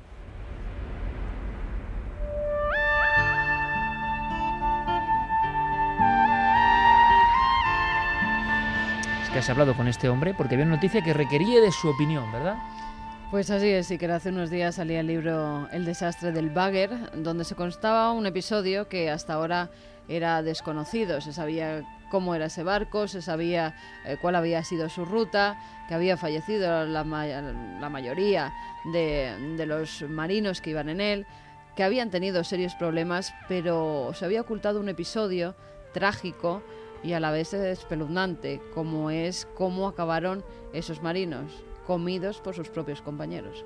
Has hablado con este hombre porque había una noticia que requería de su opinión, ¿verdad? Pues así es, y que hace unos días salía el libro El desastre del bagger, donde se constaba un episodio que hasta ahora era desconocido. Se sabía cómo era ese barco, se sabía eh, cuál había sido su ruta, que había fallecido la, ma- la mayoría de, de los marinos que iban en él, que habían tenido serios problemas, pero se había ocultado un episodio trágico y a la vez espeluznante, como es cómo acabaron esos marinos, comidos por sus propios compañeros.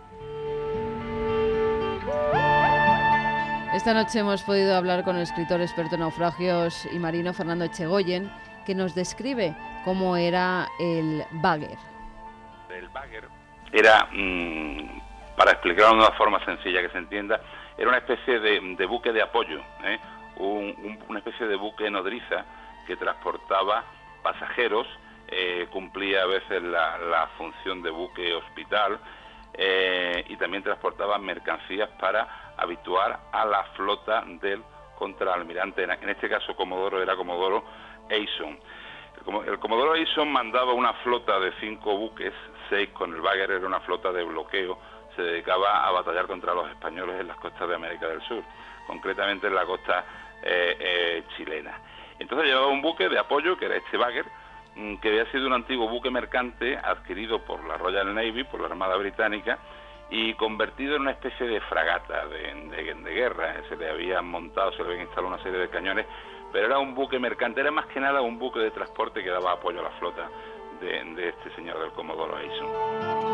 Esta noche hemos podido hablar con el escritor experto en naufragios y marino Fernando Echegoyen, que nos describe cómo era el bagger. El bagger era, mmm, para explicarlo de una forma sencilla que se entienda, era una especie de, de buque de apoyo, ¿eh? un, un, una especie de buque nodriza que transportaba pasajeros, eh, cumplía a veces la, la función de buque hospital, eh, y también transportaba mercancías para habituar a la flota del contraalmirante. En este caso Comodoro era Comodoro Eison. El, el Comodoro Eison mandaba una flota de cinco buques, seis con el bagger, era una flota de bloqueo, se dedicaba a batallar contra los españoles en las costas de América del Sur, concretamente en la costa eh, eh, chilena. Entonces llevaba un buque de apoyo, que era este bagger, que había sido un antiguo buque mercante adquirido por la Royal Navy, por la Armada Británica, y convertido en una especie de fragata de, de, de guerra. Se le habían montado, se le habían instalado una serie de cañones, pero era un buque mercante, era más que nada un buque de transporte que daba apoyo a la flota de, de este señor del Comodoro Eison.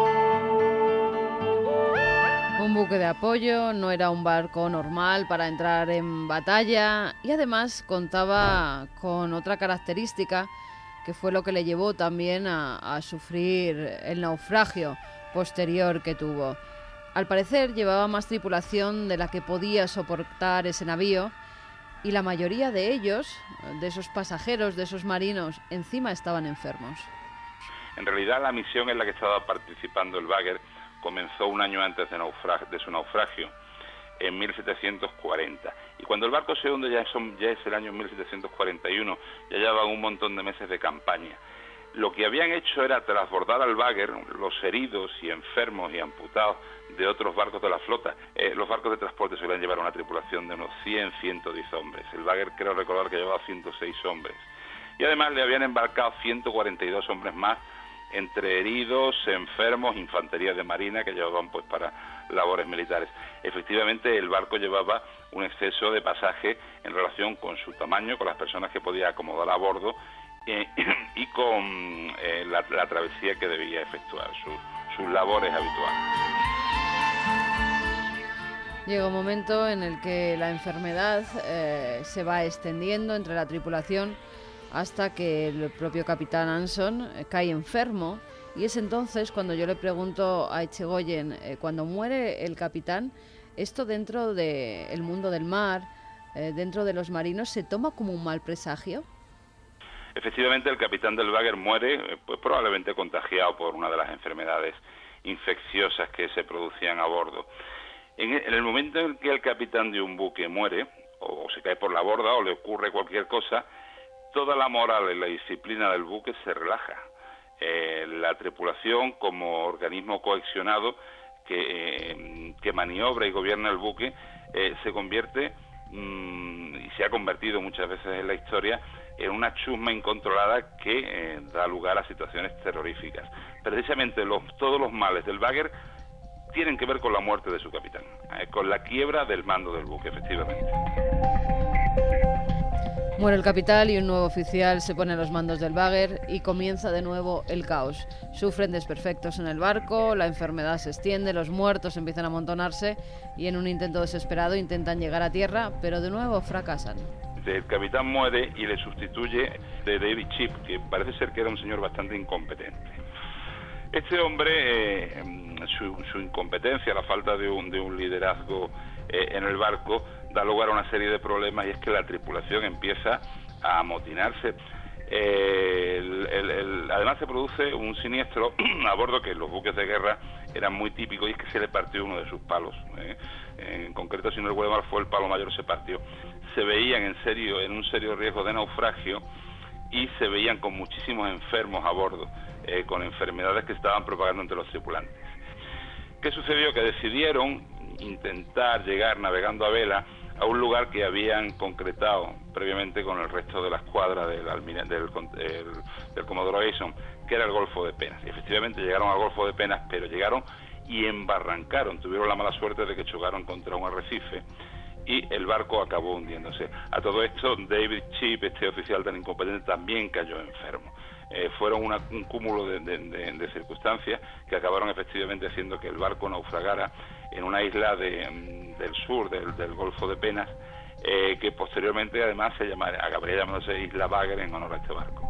Un buque de apoyo, no era un barco normal para entrar en batalla y además contaba con otra característica que fue lo que le llevó también a, a sufrir el naufragio posterior que tuvo. Al parecer llevaba más tripulación de la que podía soportar ese navío y la mayoría de ellos, de esos pasajeros, de esos marinos, encima estaban enfermos. En realidad la misión en la que estaba participando el Bagger comenzó un año antes de, naufrag- de su naufragio, en mil setecientos cuarenta. Y cuando el barco se hunde ya, son, ya es el año mil setecientos cuarenta y uno, ya llevaban un montón de meses de campaña. Lo que habían hecho era transbordar al Bagger los heridos y enfermos y amputados de otros barcos de la flota. Eh, los barcos de transporte suelen llevar una tripulación de unos cien, ciento diez hombres. El Bagger creo recordar que llevaba ciento seis hombres. Y además le habían embarcado ciento cuarenta y dos hombres más, entre heridos, enfermos, infantería de marina que llevaban pues para labores militares. Efectivamente el barco llevaba un exceso de pasaje en relación con su tamaño, con las personas que podía acomodar a bordo eh, y con eh, la, la travesía que debía efectuar, su, sus labores habituales. Llega un momento en el que la enfermedad eh, se va extendiendo entre la tripulación hasta que el propio capitán Anson cae enfermo, y es entonces cuando yo le pregunto a Echegoyen, eh, cuando muere el capitán, ¿esto dentro del mundo del mar, eh, dentro de los marinos, se toma como un mal presagio? Efectivamente el capitán del Bagger muere, pues probablemente contagiado por una de las enfermedades infecciosas que se producían a bordo. En el momento en que el capitán de un buque muere, o se cae por la borda, o le ocurre cualquier cosa, toda la moral y la disciplina del buque se relaja. Eh, la tripulación, como organismo cohesionado que, eh, que maniobra y gobierna el buque, eh, se convierte, mmm, y se ha convertido muchas veces en la historia, en una chusma incontrolada que eh, da lugar a situaciones terroríficas. Precisamente los, todos los males del Bagger tienen que ver con la muerte de su capitán, eh, con la quiebra del mando del buque, efectivamente. Muere el capitán y un nuevo oficial se pone a los mandos del Bagger y comienza de nuevo el caos. Sufren desperfectos en el barco, la enfermedad se extiende, los muertos empiezan a amontonarse y en un intento desesperado intentan llegar a tierra, pero de nuevo fracasan. El capitán muere y le sustituye de David Chip, que parece ser que era un señor bastante incompetente. Este hombre, eh, su, su incompetencia, la falta de un, de un liderazgo eh, en el barco, da lugar a una serie de problemas, y es que la tripulación empieza a amotinarse. Eh, el, el, el, además se produce un siniestro a bordo que en los buques de guerra eran muy típicos, y es que se le partió uno de sus palos. Eh. En concreto, si no recuerdo mal, fue el palo mayor, se partió. Se veían en serio, en un serio riesgo de naufragio, y se veían con muchísimos enfermos a bordo, eh, con enfermedades que se estaban propagando entre los tripulantes. ¿Qué sucedió? Que decidieron intentar llegar navegando a vela a un lugar que habían concretado previamente con el resto de la escuadra del, del, del, del Comodoro Eison, que era el Golfo de Penas. Y efectivamente llegaron al Golfo de Penas, pero llegaron y embarrancaron, tuvieron la mala suerte de que chocaron contra un arrecife y el barco acabó hundiéndose. A todo esto, David Chip, este oficial tan incompetente, también cayó enfermo. Eh, fueron una, un cúmulo de, de, de, de circunstancias que acabaron efectivamente haciendo que el barco naufragara en una isla de, del sur del, del Golfo de Penas, eh, que posteriormente además se llamaría, acabaría llamándose Isla Bagger en honor a este barco.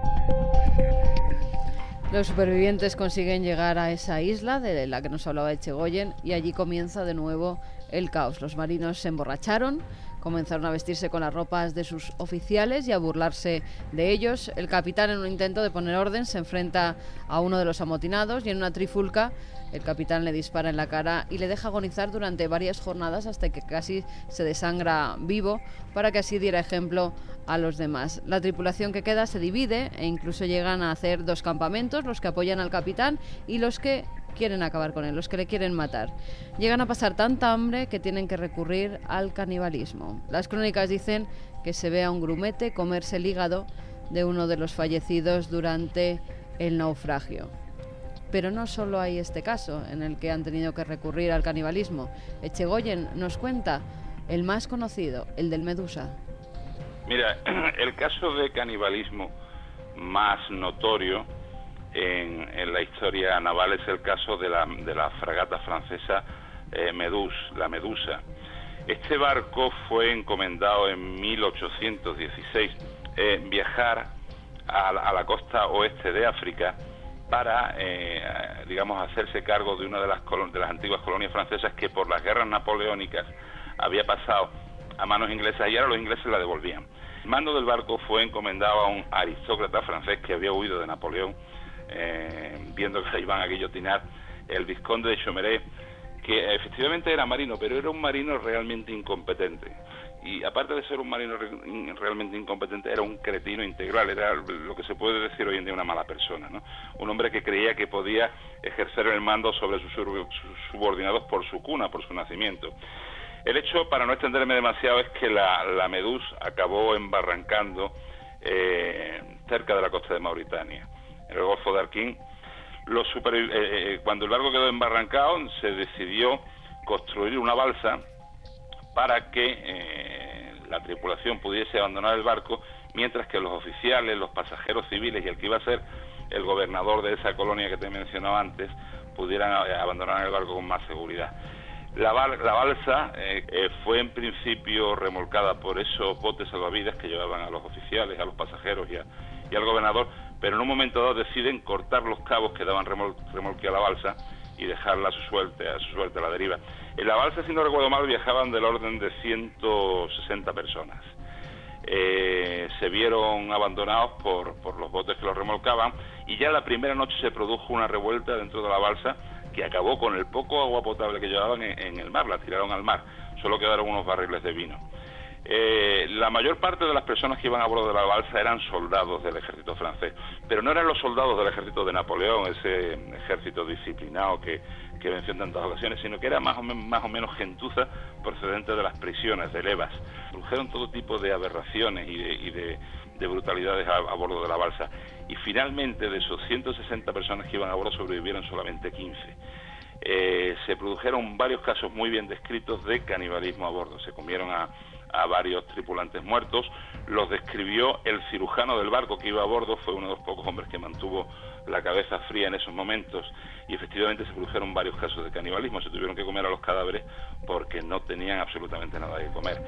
Los supervivientes consiguen llegar a esa isla de la que nos hablaba Echegoyen y allí comienza de nuevo el caos. Los marinos se emborracharon, comenzaron a vestirse con las ropas de sus oficiales y a burlarse de ellos. El capitán, en un intento de poner orden, se enfrenta a uno de los amotinados y en una trifulca el capitán le dispara en la cara y le deja agonizar durante varias jornadas hasta que casi se desangra vivo, para que así diera ejemplo a los demás. La tripulación que queda se divide e incluso llegan a hacer dos campamentos, los que apoyan al capitán y los que quieren acabar con él, los que le quieren matar. Llegan a pasar tanta hambre que tienen que recurrir al canibalismo. Las crónicas dicen que se ve a un grumete comerse el hígado de uno de los fallecidos durante el naufragio. Pero no solo hay este caso en el que han tenido que recurrir al canibalismo. Echegoyen nos cuenta el más conocido, el del Medusa. Mira, el caso de canibalismo más notorio en, en la historia naval es el caso de la, de la fragata francesa eh, Medus, la Medusa. Este barco fue encomendado en mil ochocientos dieciséis eh, viajar a, a la costa oeste de África para, eh, digamos, hacerse cargo de una de las, de las antiguas colonias francesas que por las guerras napoleónicas había pasado a manos inglesas y ahora los ingleses la devolvían. El mando del barco fue encomendado a un aristócrata francés que había huido de Napoleón, eh, viendo que se iban a guillotinar, el vizconde de Chomeret, que efectivamente era marino, pero era un marino realmente incompetente. Y aparte de ser un marino re realmente incompetente, era un cretino integral, era lo que se puede decir hoy en día una mala persona, ¿no? Un hombre que creía que podía ejercer el mando sobre sus, sus subordinados por su cuna, por su nacimiento. El hecho, para no extenderme demasiado, es que la, la Medus acabó embarrancando eh, cerca de la costa de Mauritania, en el Golfo de Arquín. Los super, eh, eh, cuando el barco quedó embarrancado, se decidió construir una balsa para que eh, la tripulación pudiese abandonar el barco, mientras que los oficiales, los pasajeros civiles y el que iba a ser el gobernador de esa colonia que te he mencionado antes, pudieran abandonar el barco con más seguridad. La, bal la balsa eh, eh, fue en principio remolcada por esos botes salvavidas que llevaban a los oficiales, a los pasajeros y, a, y al gobernador, pero en un momento dado deciden cortar los cabos que daban remol remolque a la balsa y dejarla a su suerte, a su suerte a la deriva. En la balsa, si no recuerdo mal, viajaban del orden de ciento sesenta personas. Eh, se vieron abandonados por, por los botes que los remolcaban y ya la primera noche se produjo una revuelta dentro de la balsa que acabó con el poco agua potable que llevaban en, en el mar, la tiraron al mar, solo quedaron unos barriles de vino. Eh, la mayor parte de las personas que iban a bordo de la balsa eran soldados del ejército francés, pero no eran los soldados del ejército de Napoleón, ese ejército disciplinado que, que venció en tantas ocasiones, sino que era más o, más o menos gentuza procedente de las prisiones, de levas. Produjeron todo tipo de aberraciones y de, y de, de brutalidades a, a bordo de la balsa. Y finalmente, de esos ciento sesenta personas que iban a bordo, sobrevivieron solamente quince. Eh, se produjeron varios casos muy bien descritos de canibalismo a bordo. Se comieron a, a varios tripulantes muertos. Los describió el cirujano del barco que iba a bordo, fue uno de los pocos hombres que mantuvo la cabeza fría en esos momentos, y efectivamente se produjeron varios casos de canibalismo. Se tuvieron que comer a los cadáveres porque no tenían absolutamente nada que comer.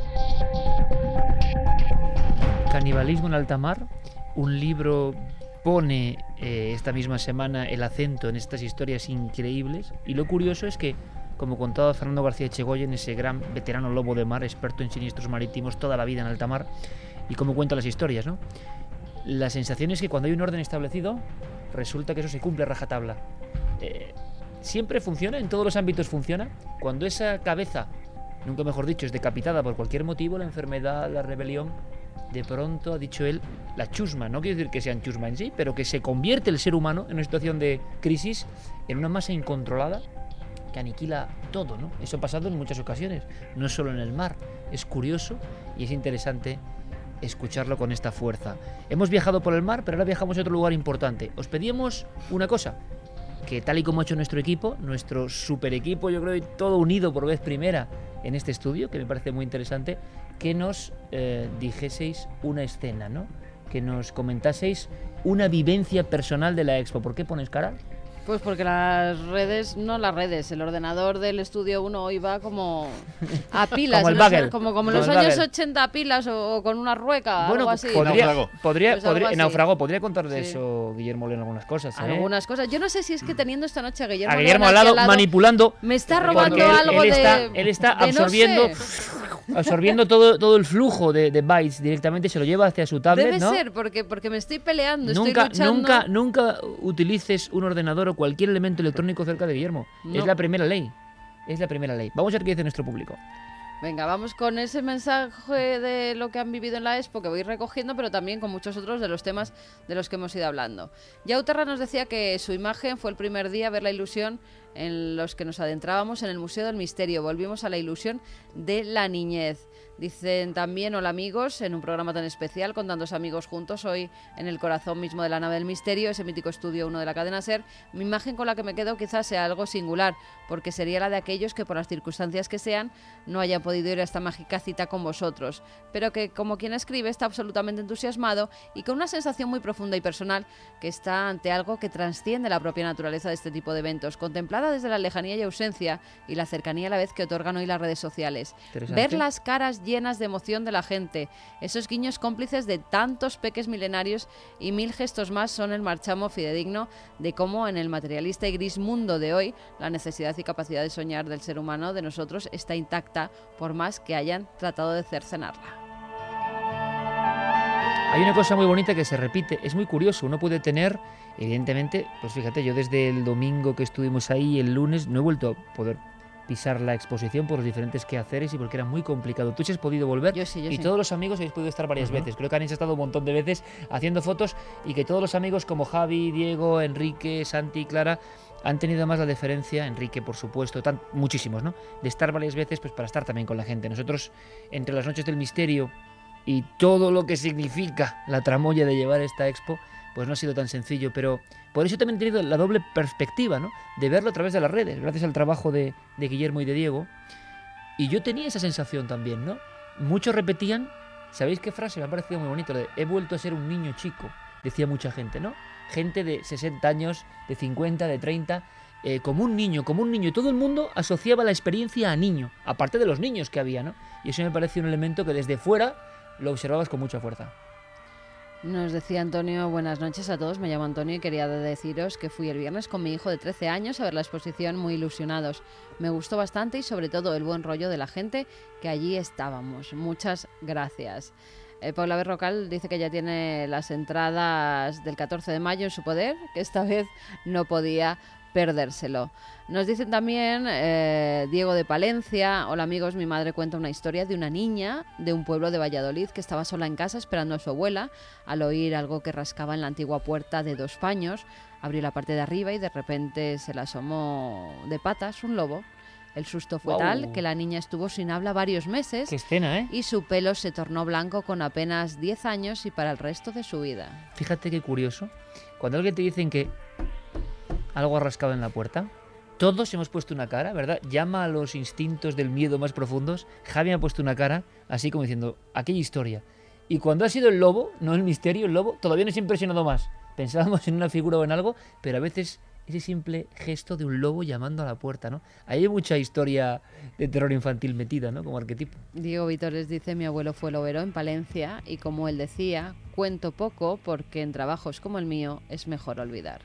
Canibalismo en alta mar, un libro pone eh, esta misma semana el acento en estas historias increíbles, y lo curioso es que, como contaba Fernando García Echegoyen, ese gran veterano lobo de mar, experto en siniestros marítimos, toda la vida en alta mar, y cómo cuenta las historias, ¿no? La sensación es que cuando hay un orden establecido, resulta que eso se cumple a rajatabla. Eh, siempre funciona, en todos los ámbitos funciona. Cuando esa cabeza, nunca mejor dicho, es decapitada por cualquier motivo, la enfermedad, la rebelión, de pronto, ha dicho él, la chusma, no quiero decir que sean chusma en sí, pero que se convierte el ser humano en una situación de crisis en una masa incontrolada que aniquila todo, ¿no? Eso ha pasado en muchas ocasiones, no solo en el mar. Es curioso y es interesante escucharlo con esta fuerza. Hemos viajado por el mar, pero ahora viajamos a otro lugar importante. Os pedíamos una cosa, que tal y como ha hecho nuestro equipo, nuestro super equipo, yo creo, todo unido por vez primera en este estudio, que me parece muy interesante, que nos eh, dijeseis una escena, ¿no? Que nos comentaseis una vivencia personal de la expo. ¿Por qué pones cara? Pues porque las redes, no las redes, el ordenador del estudio uno hoy va como a pilas, como el no bagel, sé, como, como en como los el años bagel. ochenta a pilas o, o con una rueca, Bueno, algo así. podría, podría, Pues algo podría, así. naufragó, podría contar de Sí. eso Guillermo León algunas cosas, ¿eh? Algunas cosas. Yo no sé si es que teniendo esta noche a Guillermo, A Guillermo León al aquí lado, manipulando, me está porque robando él- algo él de, está- él está de no absorbiendo- sé. absorbiendo todo, todo el flujo de, de bytes directamente, se lo lleva hacia su tablet, Debe ¿no? ser, porque, porque me estoy peleando, estoy Nunca, luchando. nunca, nunca utilices un ordenador o cualquier elemento electrónico cerca de Guillermo. No. Es la primera ley. Es la primera ley. Vamos a ver qué dice nuestro público. Venga, vamos con ese mensaje de lo que han vivido en la Expo, que voy recogiendo, pero también con muchos otros de los temas de los que hemos ido hablando. Yauterra nos decía que su imagen fue el primer día ver la ilusión en los que nos adentrábamos en el Museo del Misterio. Volvimos a la ilusión de la niñez. Dicen también, hola amigos, en un programa tan especial con tantos amigos juntos, hoy en el corazón mismo de la nave del misterio, ese mítico estudio uno de la cadena SER, mi imagen con la que me quedo quizás sea algo singular, porque sería la de aquellos que por las circunstancias que sean no hayan podido ir a esta mágica cita con vosotros, pero que como quien escribe está absolutamente entusiasmado y con una sensación muy profunda y personal que está ante algo que trasciende la propia naturaleza de este tipo de eventos, contemplada desde la lejanía y ausencia y la cercanía a la vez que otorgan hoy las redes sociales. Ver las caras llenas de emoción de la gente, esos guiños cómplices de tantos peques milenarios y mil gestos más son el marchamo fidedigno de cómo en el materialista y gris mundo de hoy la necesidad y capacidad de soñar del ser humano, de nosotros, está intacta por más que hayan tratado de cercenarla. Hay una cosa muy bonita que se repite, es muy curioso, uno puede tener, evidentemente, pues fíjate, yo desde el domingo que estuvimos ahí, el lunes, no he vuelto a poder pisar la exposición por los diferentes quehaceres y porque era muy complicado. Tú sí has podido volver yo sí, yo y sí. Todos los amigos habéis podido estar varias uh-huh. veces. Creo que han estado un montón de veces haciendo fotos y que todos los amigos como Javi, Diego, Enrique, Santi, Clara han tenido más la deferencia, Enrique por supuesto, tan, muchísimos, ¿no? De estar varias veces pues para estar también con la gente. Nosotros, entre las noches del misterio y todo lo que significa la tramoya de llevar esta expo, pues no ha sido tan sencillo, pero por eso también he tenido la doble perspectiva, ¿no? De verlo a través de las redes, gracias al trabajo de, de Guillermo y de Diego. Y yo tenía esa sensación también, ¿no? Muchos repetían, ¿sabéis qué frase? Me ha parecido muy bonito, de he vuelto a ser un niño chico, decía mucha gente, ¿no? Gente de sesenta años, de cincuenta, de treinta, eh, como un niño, como un niño. Todo el mundo asociaba la experiencia a niño, aparte de los niños que había, ¿no? Y eso me pareció un elemento que desde fuera lo observabas con mucha fuerza. Nos decía Antonio, buenas noches a todos, me llamo Antonio y quería deciros que fui el viernes con mi hijo de trece años a ver la exposición muy ilusionados. Me gustó bastante y sobre todo el buen rollo de la gente que allí estábamos. Muchas gracias. Eh, Paula Berrocal dice que ya tiene las entradas del catorce de mayo en su poder, que esta vez no podía perdérselo. Nos dicen también eh, Diego de Palencia, hola amigos, mi madre cuenta una historia de una niña de un pueblo de Valladolid que estaba sola en casa esperando a su abuela. Al oír algo que rascaba en la antigua puerta de dos paños, abrió la parte de arriba y de repente se le asomó de patas un lobo. El susto fue wow. tal que la niña estuvo sin habla varios meses. ¡Qué escena, eh! Y su pelo se tornó blanco con apenas diez años y para el resto de su vida. Fíjate qué curioso. Cuando alguien te dicen que algo ha rascado en la puerta, todos hemos puesto una cara, ¿verdad? Llama a los instintos del miedo más profundos. Javi ha puesto una cara así como diciendo, aquella historia. Y cuando ha sido el lobo, no el misterio, el lobo, todavía nos ha impresionado más. Pensábamos en una figura o en algo, pero a veces ese simple gesto de un lobo llamando a la puerta, ¿no? Ahí hay mucha historia de terror infantil metida, ¿no? Como arquetipo. Diego Vitores dice, mi abuelo fue lobero en Palencia y como él decía, cuento poco porque en trabajos como el mío es mejor olvidar.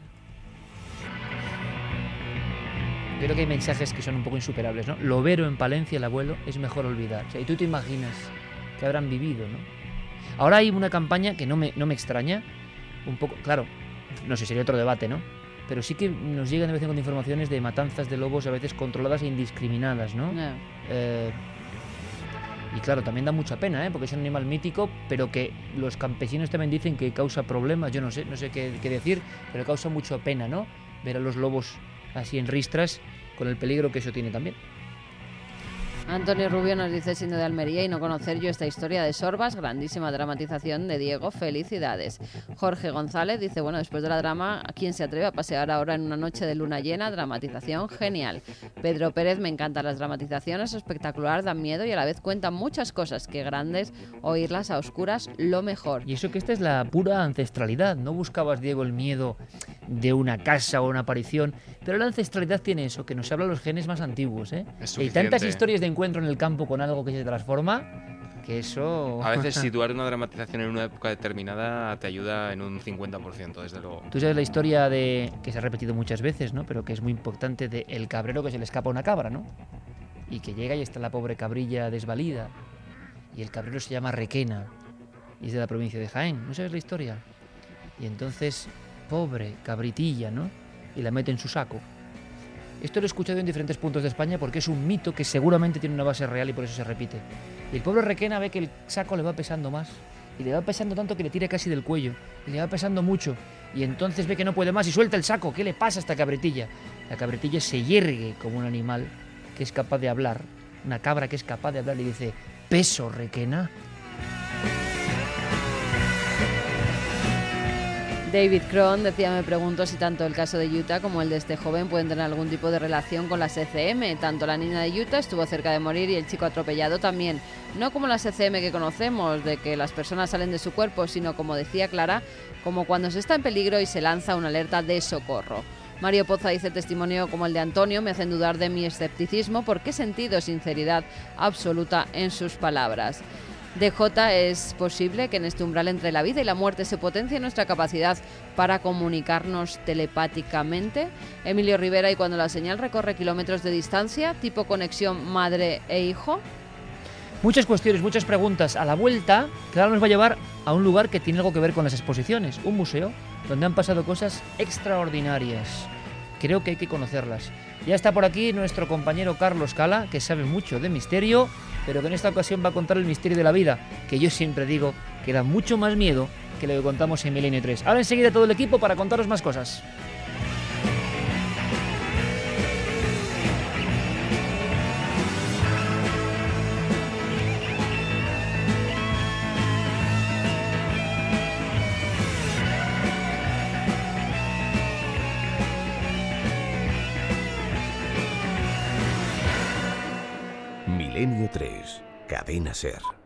Yo creo que hay mensajes que son un poco insuperables, ¿no? Lobero en Palencia, el abuelo, es mejor olvidar. O sea, y tú te imaginas que habrán vivido, ¿no? Ahora hay una campaña que no me, no me extraña, un poco, claro, no sé, sería otro debate, ¿no? Pero sí que nos llegan de vez en cuando informaciones de matanzas de lobos a veces controladas e indiscriminadas, ¿no? No. Eh, y claro, también da mucha pena, ¿eh? Porque es un animal mítico, pero que los campesinos también dicen que causa problemas, yo no sé, no sé qué, qué decir, pero causa mucha pena, ¿no? Ver a los lobos así en ristras, con el peligro que eso tiene también. Antonio Rubio nos dice, siendo de Almería y no conocer yo esta historia de Sorbas, grandísima dramatización de Diego, felicidades. Jorge González dice, bueno, después de la drama, ¿a quién se atreve a pasear ahora en una noche de luna llena? Dramatización genial. Pedro Pérez, me encantan las dramatizaciones, espectacular, dan miedo y a la vez cuentan muchas cosas, que grandes, oírlas a oscuras, lo mejor. Y eso que esta es la pura ancestralidad, no buscabas, Diego, el miedo de una casa o una aparición, pero la ancestralidad tiene eso, que nos habla los genes más antiguos, ¿eh? Hay tantas historias de encuentro en el campo con algo que se transforma, que eso... A veces situar una dramatización en una época determinada te ayuda en un cincuenta por ciento, desde luego. Tú sabes la historia de que se ha repetido muchas veces, ¿no? Pero que es muy importante, de el cabrero que se le escapa una cabra, ¿no? Y que llega y está la pobre cabrilla desvalida. Y el cabrero se llama Requena y es de la provincia de Jaén. ¿No sabes la historia? Y entonces, pobre cabritilla, ¿no? Y la mete en su saco. Esto lo he escuchado en diferentes puntos de España porque es un mito que seguramente tiene una base real y por eso se repite. Y el pobre Requena ve que el saco le va pesando más y le va pesando tanto que le tira casi del cuello y le va pesando mucho y entonces ve que no puede más y suelta el saco. ¿Qué le pasa a esta cabritilla? La cabritilla se yergue como un animal que es capaz de hablar, una cabra que es capaz de hablar y dice, peso Requena? David Cron decía, me pregunto si tanto el caso de Utah como el de este joven pueden tener algún tipo de relación con la C C M. Tanto la niña de Utah estuvo cerca de morir y el chico atropellado también. No como la C C M que conocemos, de que las personas salen de su cuerpo, sino como decía Clara, como cuando se está en peligro y se lanza una alerta de socorro. Mario Poza dice, testimonio como el de Antonio me hacen dudar de mi escepticismo porque he sentido sinceridad absoluta en sus palabras. D J, es posible que en este umbral entre la vida y la muerte se potencie nuestra capacidad para comunicarnos telepáticamente. Emilio Rivera, y cuando la señal recorre kilómetros de distancia, tipo conexión madre e hijo. Muchas cuestiones, muchas preguntas. A la vuelta, Clara nos va a llevar a un lugar que tiene algo que ver con las exposiciones, un museo donde han pasado cosas extraordinarias. Creo que hay que conocerlas. Ya está por aquí nuestro compañero Carlos Cala, que sabe mucho de misterio, pero que en esta ocasión va a contar el misterio de la vida, que yo siempre digo que da mucho más miedo que lo que contamos en Milenio tres. Ahora enseguida todo el equipo para contaros más cosas. Milenio tres, Cadena SER.